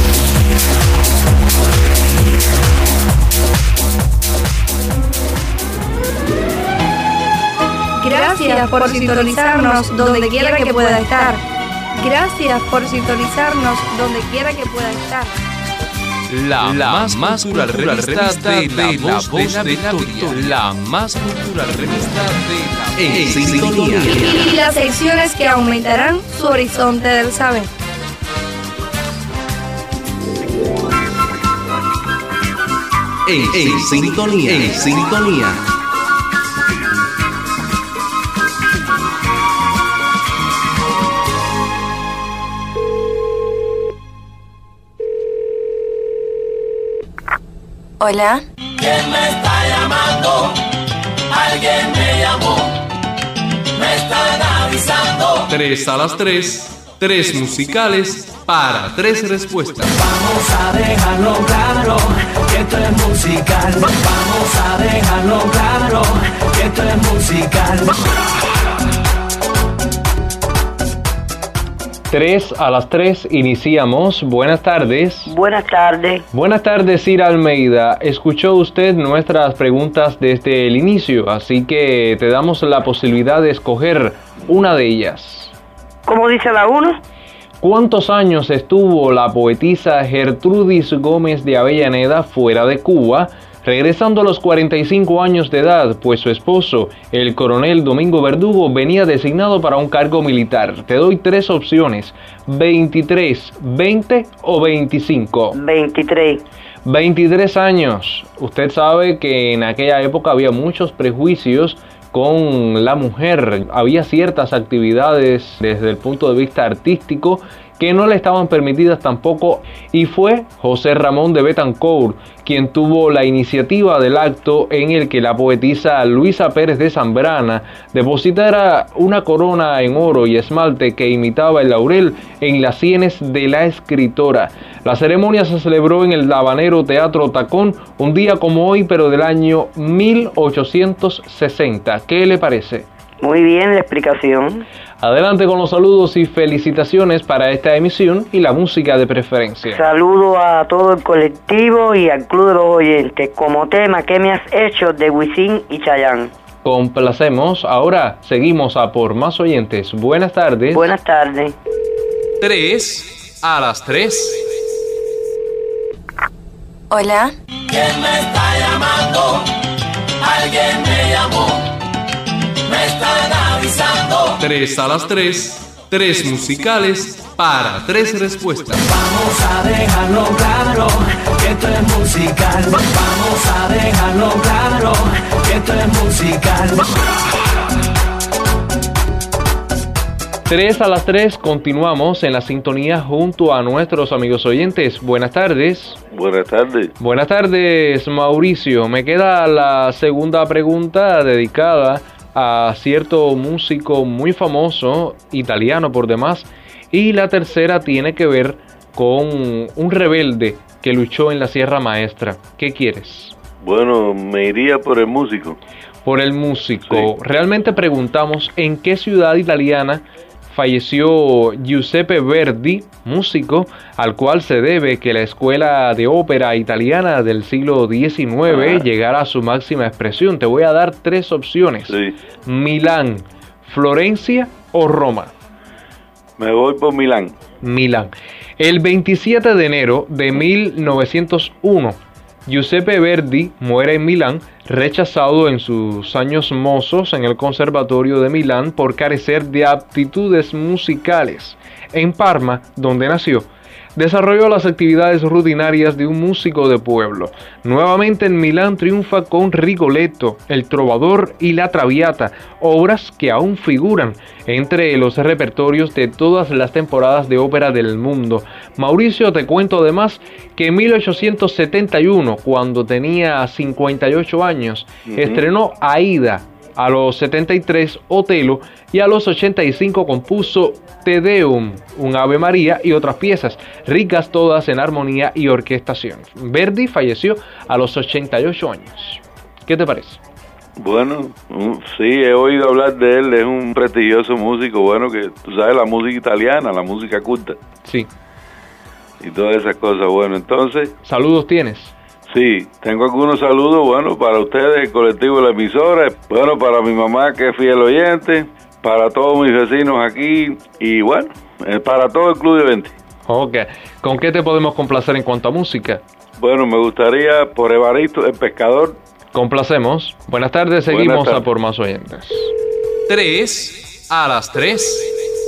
Gracias por sintonizarnos donde quiera que pueda estar. Gracias por sintonizarnos donde quiera que pueda estar. La, la más, más cultural revista, revista de, de la voz de la, de la Victoria. La más cultural revista de la En sintonía. Y las secciones que aumentarán su horizonte del saber. En, en sintonía. En sintonía. Hola. ¿Quién me está llamando? Alguien me llamó. Me están avisando. Tres a las tres. Tres musicales para tres respuestas. Vamos a dejarlo claro que esto es musical. Vamos a dejarlo claro que esto es musical. Tres a las tres iniciamos. Buenas tardes. Buenas tardes. Buenas tardes, Ira Almeida. Escuchó usted nuestras preguntas desde el inicio, así que te damos la posibilidad de escoger una de ellas. ¿Cómo dice la uno? ¿Cuántos años estuvo la poetisa Gertrudis Gómez de Avellaneda fuera de Cuba, regresando a los cuarenta y cinco años de edad, pues su esposo, el coronel Domingo Verdugo, venía designado para un cargo militar? Te doy tres opciones: veintitrés, veinte o veinticinco. veintitrés. veintitrés años. Usted sabe que en aquella época había muchos prejuicios con la mujer. Había ciertas actividades desde el punto de vista artístico que no le estaban permitidas tampoco, y fue José Ramón de Betancourt quien tuvo la iniciativa del acto en el que la poetisa Luisa Pérez de Zambrana depositara una corona en oro y esmalte que imitaba el laurel en las sienes de la escritora. La ceremonia se celebró en el Habanero Teatro Tacón un día como hoy, pero del año mil ochocientos sesenta. ¿Qué le parece? Muy bien la explicación. Adelante con los saludos y felicitaciones para esta emisión y la música de preferencia. Saludo a todo el colectivo y al Club de los Oyentes. Como tema, ¿qué me has hecho? De Wisin y Chayanne. Complacemos. Ahora seguimos a por más oyentes. Buenas tardes. Buenas tardes. Tres a las tres. Hola. ¿Quién me está llamando? Alguien me llamó. Me están avisando. Tres a las tres, tres musicales para tres respuestas. Vamos a dejarlo claro, que esto es musical. Vamos a dejarlo claro, que esto es musical. Tres a las tres, continuamos en la sintonía junto a nuestros amigos oyentes. Buenas tardes. Buenas tardes. Buenas tardes, Mauricio. Me queda la segunda pregunta dedicada a cierto músico muy famoso, italiano por demás, y la tercera tiene que ver con un rebelde que luchó en la Sierra Maestra. ¿Qué quieres? Bueno, me iría por el músico. Por el músico. Sí. Realmente preguntamos en qué ciudad italiana falleció Giuseppe Verdi, músico al cual se debe que la escuela de ópera italiana del siglo diecinueve ah. llegara a su máxima expresión. Te voy a dar tres opciones. Sí. Milán, Florencia o Roma. Me voy por Milán. Milán. El veintisiete de enero de mil novecientos uno, Giuseppe Verdi muere en Milán, rechazado en sus años mozos en el Conservatorio de Milán por carecer de aptitudes musicales. En Parma, donde nació, desarrolló las actividades rutinarias de un músico de pueblo. Nuevamente en Milán triunfa con Rigoletto, El Trovador y La Traviata, obras que aún figuran entre los repertorios de todas las temporadas de ópera del mundo. Mauricio, te cuento además que en mil ochocientos setenta y uno, cuando tenía cincuenta y ocho años, uh-huh. estrenó Aida. A los setenta y tres, Otelo, y a los ochenta y cinco compuso Te Deum, un Ave María y otras piezas, ricas todas en armonía y orquestación. Verdi falleció a los ochenta y ocho años. ¿Qué te parece? Bueno, sí, he oído hablar de él, es un prestigioso músico, bueno, que tú sabes, la música italiana, la música culta. Sí. Y todas esas cosas, bueno, entonces... ¿Saludos tienes? Sí, tengo algunos saludos, bueno, para ustedes, el colectivo de la emisora, bueno, para mi mamá que es fiel oyente, para todos mis vecinos aquí y bueno, para todo el Club de Oyentes. Ok, ¿con qué te podemos complacer en cuanto a música? Bueno, me gustaría por Evaristo, el pescador. Complacemos. Buenas tardes, seguimos Buenas tardes. A por más oyentes. Tres a las tres.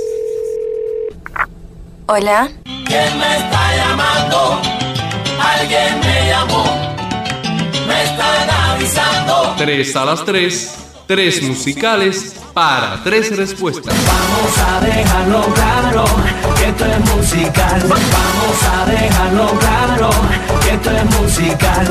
Hola. ¿Quién me está llamando? Alguien me llamó, me están avisando. Tres a las tres, tres musicales para tres respuestas. Vamos a dejarlo claro, que esto es musical. Vamos a dejarlo claro, que esto es musical.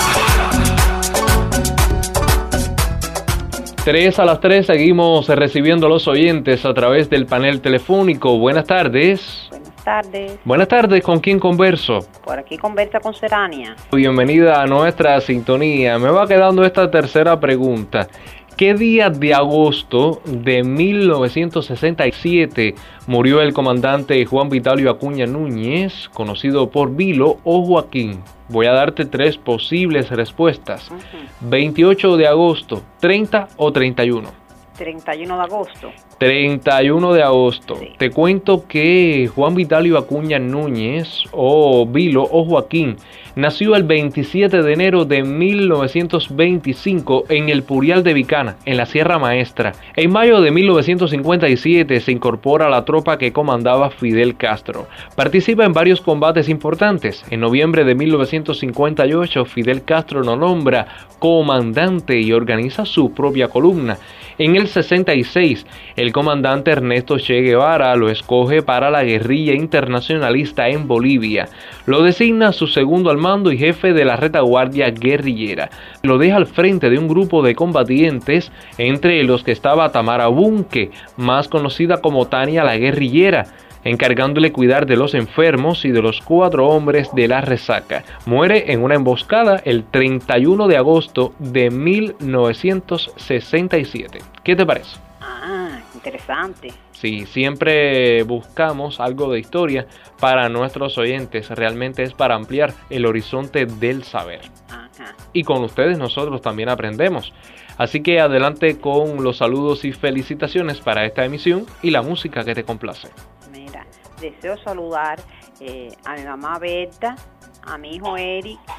Tres a las tres, seguimos recibiendo a los oyentes a través del panel telefónico. Buenas tardes. Buenas tardes. Buenas tardes, ¿con quién converso? Por aquí conversa con Serania. Bienvenida a nuestra sintonía. Me va quedando esta tercera pregunta. ¿Qué día de agosto de mil novecientos sesenta y siete murió el comandante Juan Vitalio Acuña Núñez, conocido por Vilo o Joaquín? Voy a darte tres posibles respuestas. Uh-huh. veintiocho de agosto, treinta o treinta y uno. treinta y uno de agosto. treinta y uno de agosto. Sí. Te cuento que Juan Vitalio Acuña Núñez, o Vilo o Joaquín, nació el veintisiete de enero de mil novecientos veinticinco en el Purial de Vicana, en la Sierra Maestra. En mayo de mil novecientos cincuenta y siete se incorpora a la tropa que comandaba Fidel Castro. Participa en varios combates importantes. En noviembre de mil novecientos cincuenta y ocho, Fidel Castro lo nombra comandante y organiza su propia columna. En el sesenta y seis, el comandante Ernesto Che Guevara lo escoge para la guerrilla internacionalista en Bolivia. Lo designa su segundo al mando y jefe de la retaguardia guerrillera. Lo deja al frente de un grupo de combatientes, entre los que estaba Tamara Bunke, más conocida como Tania la guerrillera, encargándole cuidar de los enfermos y de los cuatro hombres de la resaca. Muere en una emboscada el treinta y uno de agosto de mil novecientos sesenta y siete. ¿Qué te parece? Ah, interesante. Sí, siempre buscamos algo de historia para nuestros oyentes. Realmente es para ampliar el horizonte del saber. Ajá. Y con ustedes nosotros también aprendemos. Así que adelante con los saludos y felicitaciones para esta emisión y la música que te complace. Mira, deseo saludar eh, a mi mamá Berta, a mi hijo Eric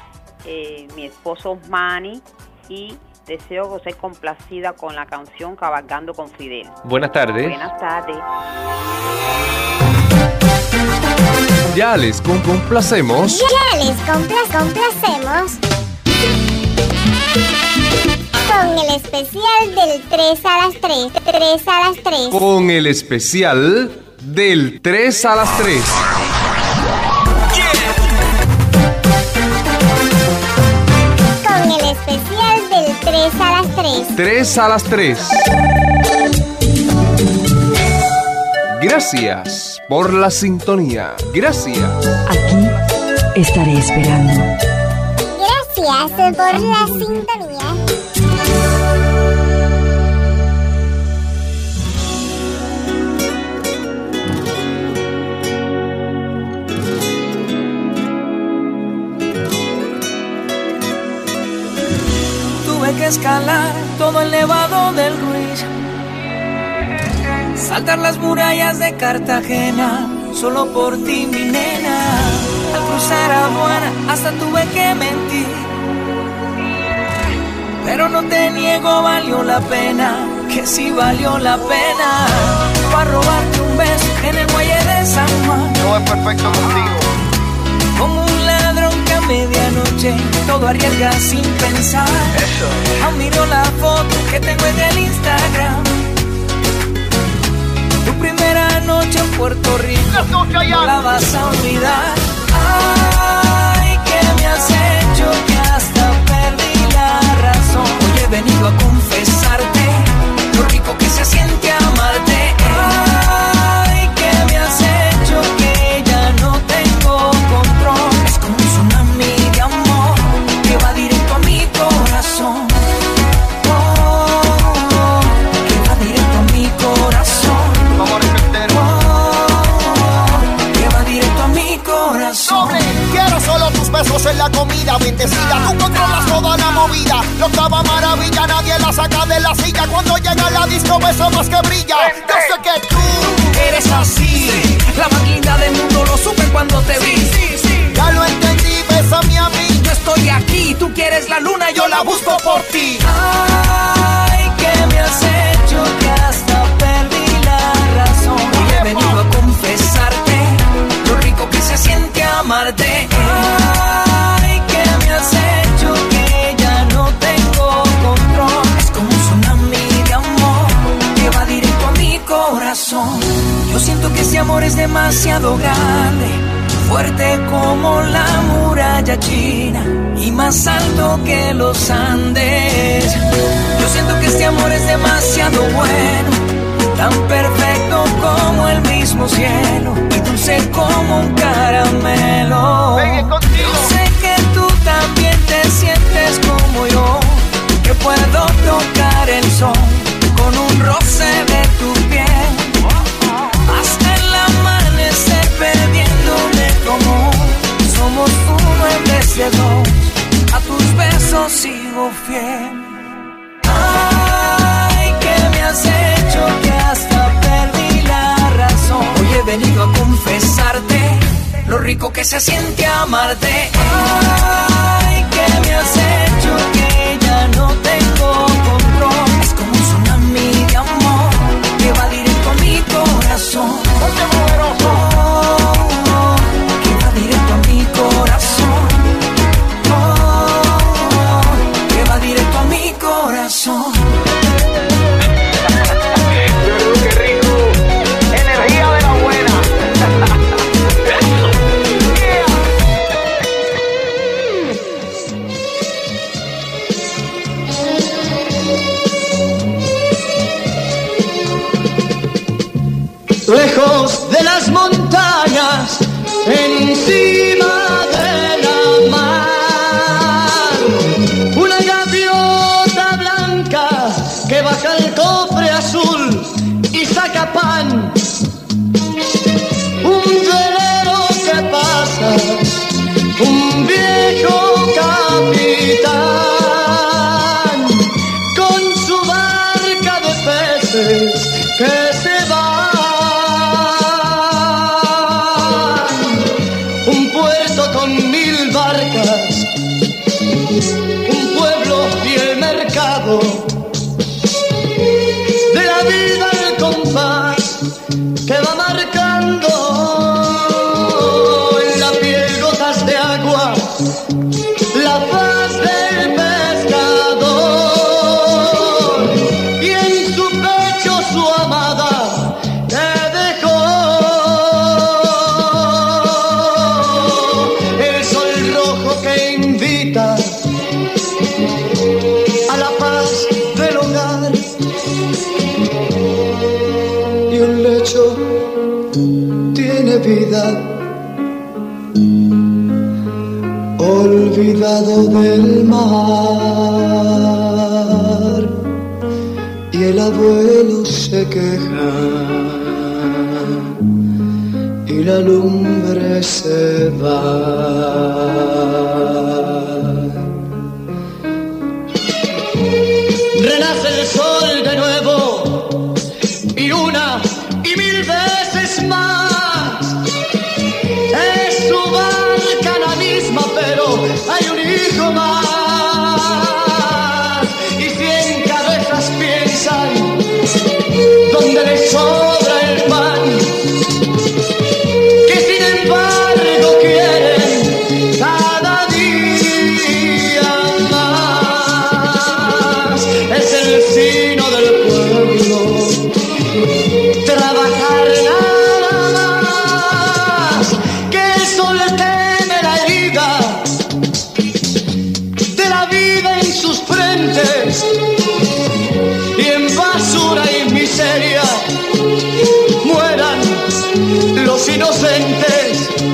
eh, mi esposo Manny, y deseo ser complacida con la canción Cabalgando con Fidel. Buenas tardes. Buenas tardes. Ya les com- complacemos. Ya les compla- complacemos con el especial del tres a las tres. tres a las tres. Con el especial del tres a las tres. Con el especial del tres a las tres. tres a las tres. Gracias por la sintonía. Gracias. Aquí estaré esperando. Gracias por la sintonía. Tuve que escalar todo el nevado del Ruiz, saltar las murallas de Cartagena, solo por ti, mi nena. Al cruzar aduana hasta tuve que mentir, pero no te niego, valió la pena, que sí valió la pena. Para robarte un beso en el muelle de San Juan, No es perfecto contigo. como un ladrón que a medianoche todo arriesga sin pensar. Eso. Aún miro la foto que tengo en el Instagram, tu primera noche en Puerto Rico, no la vas a olvidar. Ay, que me has hecho que hasta perdí la razón. Hoy he venido a confesarte lo rico que se siente amarte. Ay, que me has hecho que ya no tengo control. Es como un tsunami de amor que va directo a mi corazón. Oh, que va directo a mi corazón. Oh, que va directo a mi corazón. Sobre, quiero solo tus besos en la comida bendecida. Tú controlas toda la movida. La octava maravilla, nadie la saca de la silla. Cuando llega a la disco, beso más que brilla. Yo sé que tú eres así, sí, la más linda del mundo, lo supe cuando te vi. Sí, sí, sí. Ya lo entendí, bésame a mí. Yo estoy aquí, tú quieres la luna, yo la busco por ti. Ay, que me has hecho que hasta perdí la razón. Hoy he venido a confesarte lo rico que se siente amarte. Ay, que me has hecho que ya no tengo control. Es como un tsunami de amor que va directo a mi corazón. Yo siento que ese amor es demasiado grande, fuerte como la muralla china y más alto que los Andes. Yo siento que este amor es demasiado bueno, tan perfecto como el mismo cielo y dulce como un caramelo. Yo sé que tú también te sientes como yo, que puedo tocar el sol con un roce de tu piel, hasta el amanecer perdiéndome como somos uno en vez de dos. A tus besos sigo fiel. Ay, que me has hecho que hasta perdí la razón. Hoy he venido a confesarte lo rico que se siente amarte. Ay, que me has hecho que ya no tengo control. Es como un tsunami de amor que va directo a mi corazón. Oh, oh, que va directo a mi corazón. Oh, que va directo a mi corazón. ¡Qué rico! Energía de la buena. Lejos de las montañas, encima de la mar, una gaviota blanca que baja el cofre azul y saca pan, un velero que pasa, un viejo capitán con su barca de peces que se va. un pueblo y el mercado de la vida, el compás que va marcando en la piel gotas de agua, la paz del pescador, y en su pecho su amada te dejó. El sol rojo que invita a la paz del hogar, y un lecho tiene vida, olvidado del mar, y el abuelo se queja y la lumbre se va. Renace el sol de nuevo, y una y mil veces más. Es su barca la misma, pero hay un hijo más. Y cien cabezas piensan donde les sobra el pan, que sin embargo quieren cada día más. Es el sino del pueblo, trabajar nada más, que el sol teme la herida de la vida en sus frentes, y en basura y miseria mueran los inocentes,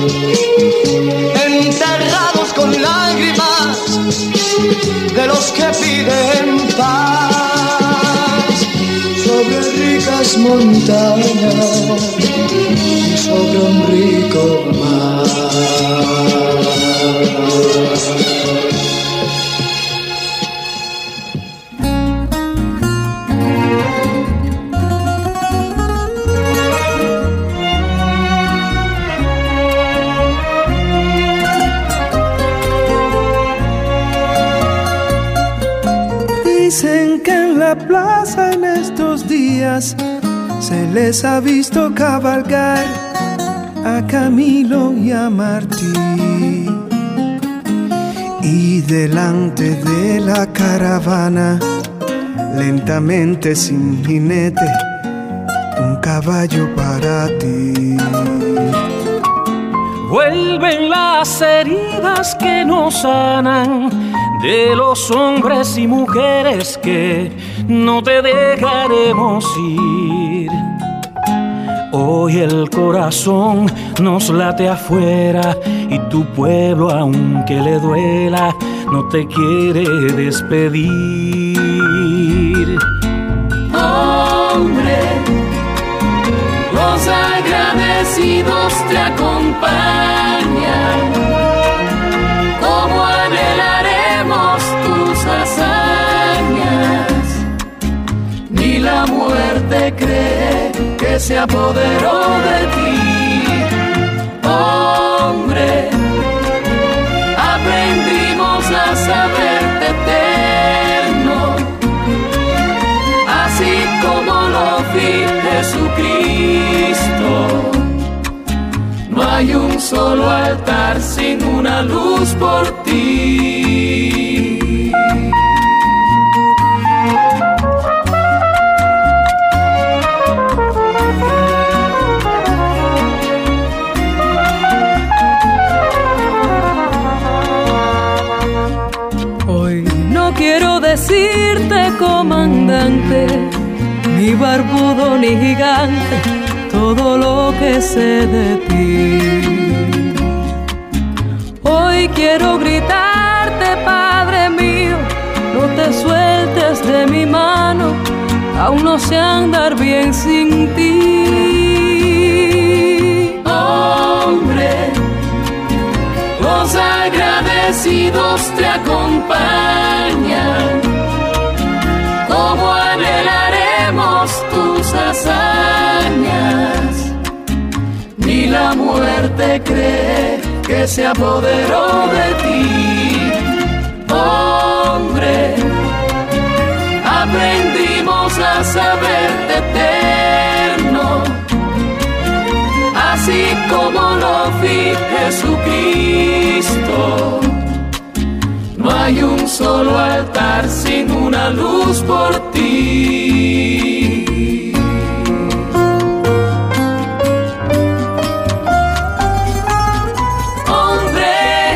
enterrados con lágrimas de los que piden paz, sobre ricas montañas y sobre un rico mar. Dicen que en la plaza en estos días se les ha visto cabalgar a Camilo y a Martí, y delante de la caravana, lentamente sin jinete, un caballo para ti. Vuelven las heridas que no sanan de los hombres y mujeres que no te dejaremos ir. Hoy el corazón nos late afuera y tu pueblo, aunque le duela, no te quiere despedir. Hombre, los agradecidos te acompañan, como anhelaremos tus hazañas. Ni la muerte cree que se apoderó de ti. Hombre, aprendimos a saberte eterno, así como lo vi Jesucristo. No hay un solo altar sin una luz por ti. Hoy no quiero decirte, comandante, ni barbudo ni gigante, todo lo que sé de ti. Hoy quiero gritarte, Padre mío, no te sueltes de mi mano, aún no sé andar bien sin ti. Hombre, los agradecidos te acompañan, como anhelaremos tus hazañas. Ni la muerte cree que se apoderó de ti. fin, Jesucristo. No hay un solo altar sin una luz por ti. Hombre,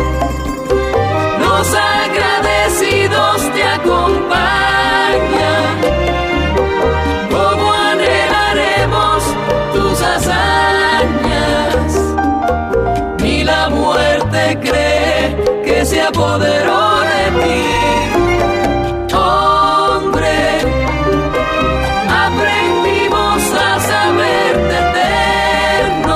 los agradecidos te acompañan. ¿Cómo anhelaremos tus hazañas? Ni la muerte cree que se apoderó de ti. Hombre, aprendimos a saberte eterno,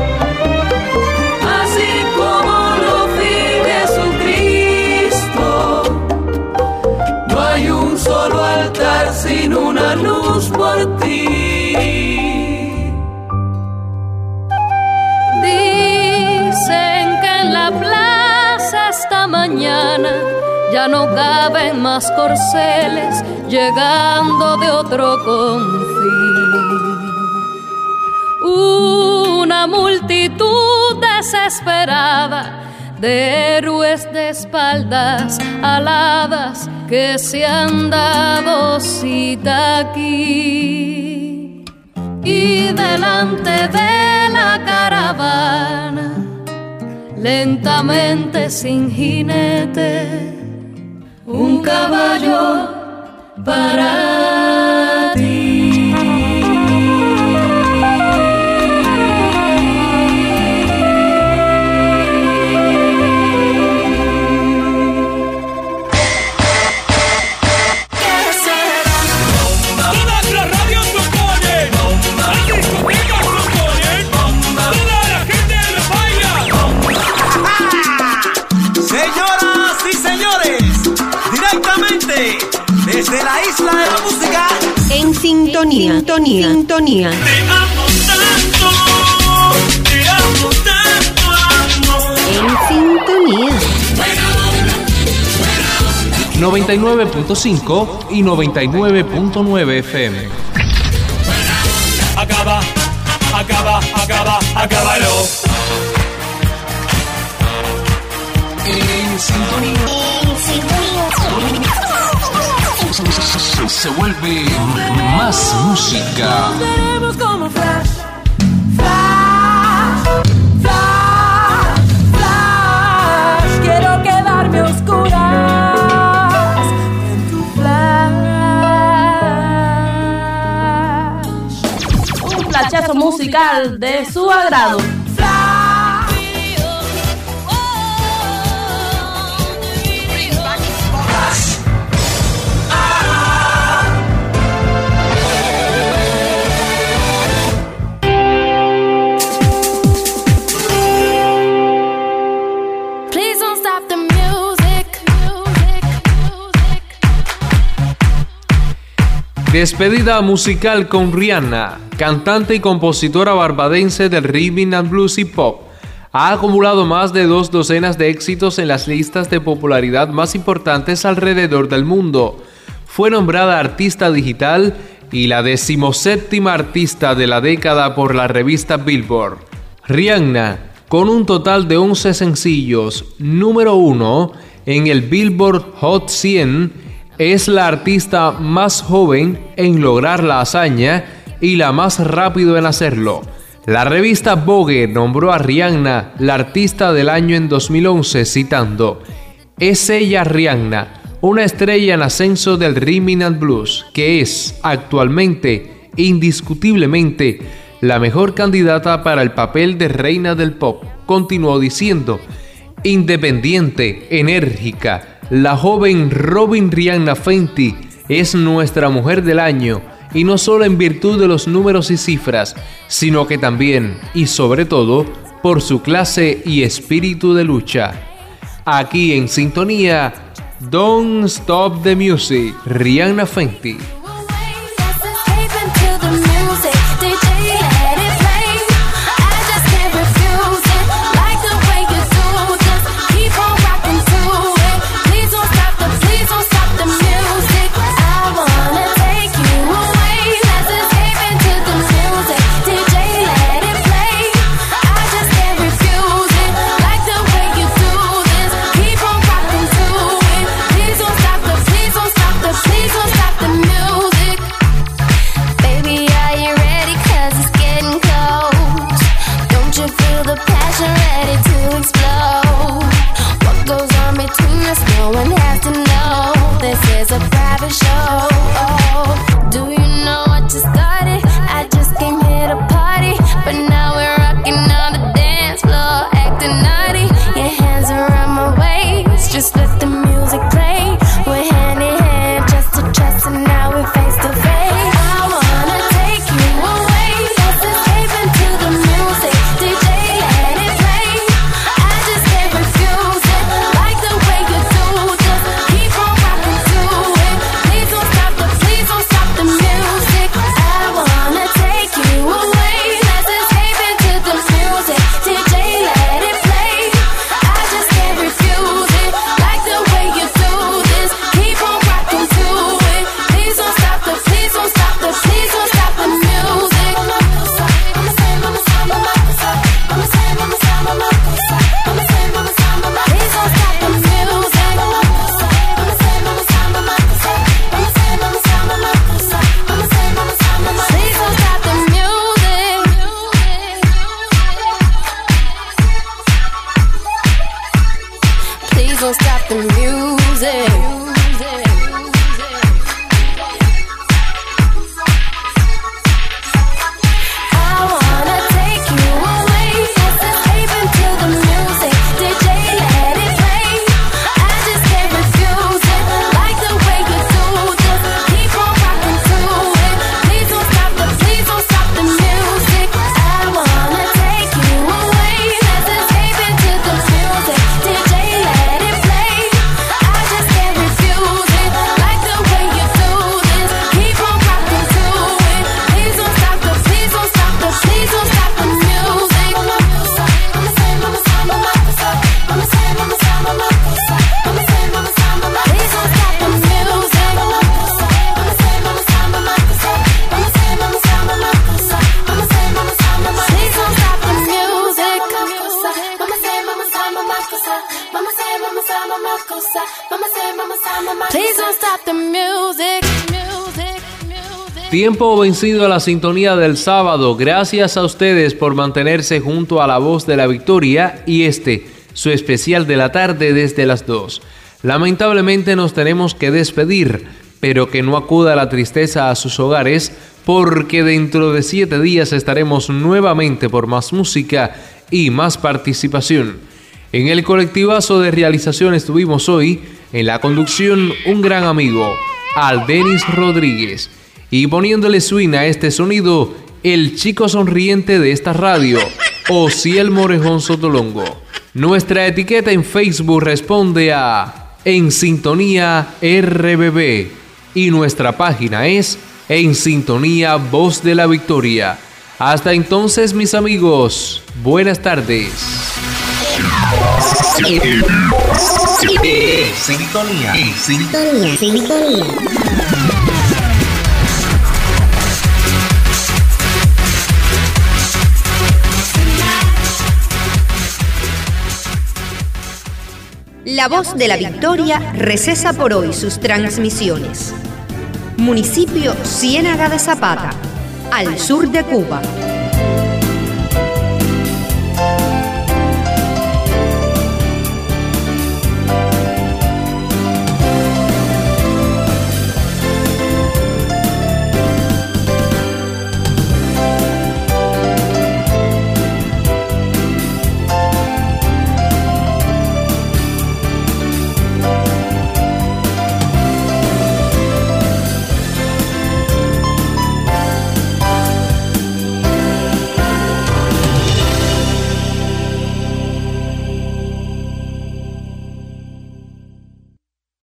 así como lo fui Jesucristo. No hay un solo altar sin una luz por ti. Dicen que en la plaza esta mañana ya no caben más corceles llegando de otro confín. Una multitud desesperada de héroes de espaldas aladas que se han dado cita aquí. Y delante de la caravana, lentamente sin jinete, un caballo para ti. Desde la isla de la música, en sintonía, sintonía, sintonía. Te amo tanto, te amo tanto, amor. En sintonía. noventa y nueve punto cinco y noventa y nueve punto nueve F M. Acaba, acaba, acaba, acábalo. En sintonía. En sintonía. Se, se vuelve más música. Seremos como flash, flash, flash, flash. Quiero quedarme a oscuras en tu flash. Un flashazo musical de su agrado. Despedida musical con Rihanna, cantante y compositora barbadense del rhythm and blues y pop. Ha acumulado más de dos docenas de éxitos en las listas de popularidad más importantes alrededor del mundo. Fue nombrada artista digital y la decimoséptima artista de la década por la revista Billboard. Rihanna, con un total de once sencillos, número uno en el Billboard Hot cien, es la artista más joven en lograr la hazaña y la más rápido en hacerlo. La revista Vogue nombró a Rihanna la artista del año en dos mil once, citando: "Es ella Rihanna, una estrella en ascenso del rhythm and blues, que es, actualmente, indiscutiblemente, la mejor candidata para el papel de reina del pop", continuó diciendo. Independiente, enérgica, la joven Robin Rihanna Fenty es nuestra mujer del año, y no solo en virtud de los números y cifras, sino que también, y sobre todo, por su clase y espíritu de lucha. Aquí en sintonía, Don't Stop the Music, Rihanna Fenty. Tiempo vencido a la sintonía del sábado. Gracias a ustedes por mantenerse junto a la voz de la victoria y este, su especial de la tarde desde las dos. Lamentablemente nos tenemos que despedir, pero que no acuda la tristeza a sus hogares, porque dentro de siete días estaremos nuevamente por más música y más participación. En el colectivazo de realización estuvimos hoy, en la conducción, un gran amigo, Aldenis Rodríguez. Y poniéndole swing a este sonido, el chico sonriente de esta radio, Osiel Morejón Sotolongo. Nuestra etiqueta en Facebook responde a En Sintonía R B B y nuestra página es En Sintonía Voz de la Victoria. Hasta entonces, mis amigos, buenas tardes. Sintonía, sintonía, sintonía. La Voz de la Victoria recesa por hoy sus transmisiones. Municipio Ciénaga de Zapata, al sur de Cuba.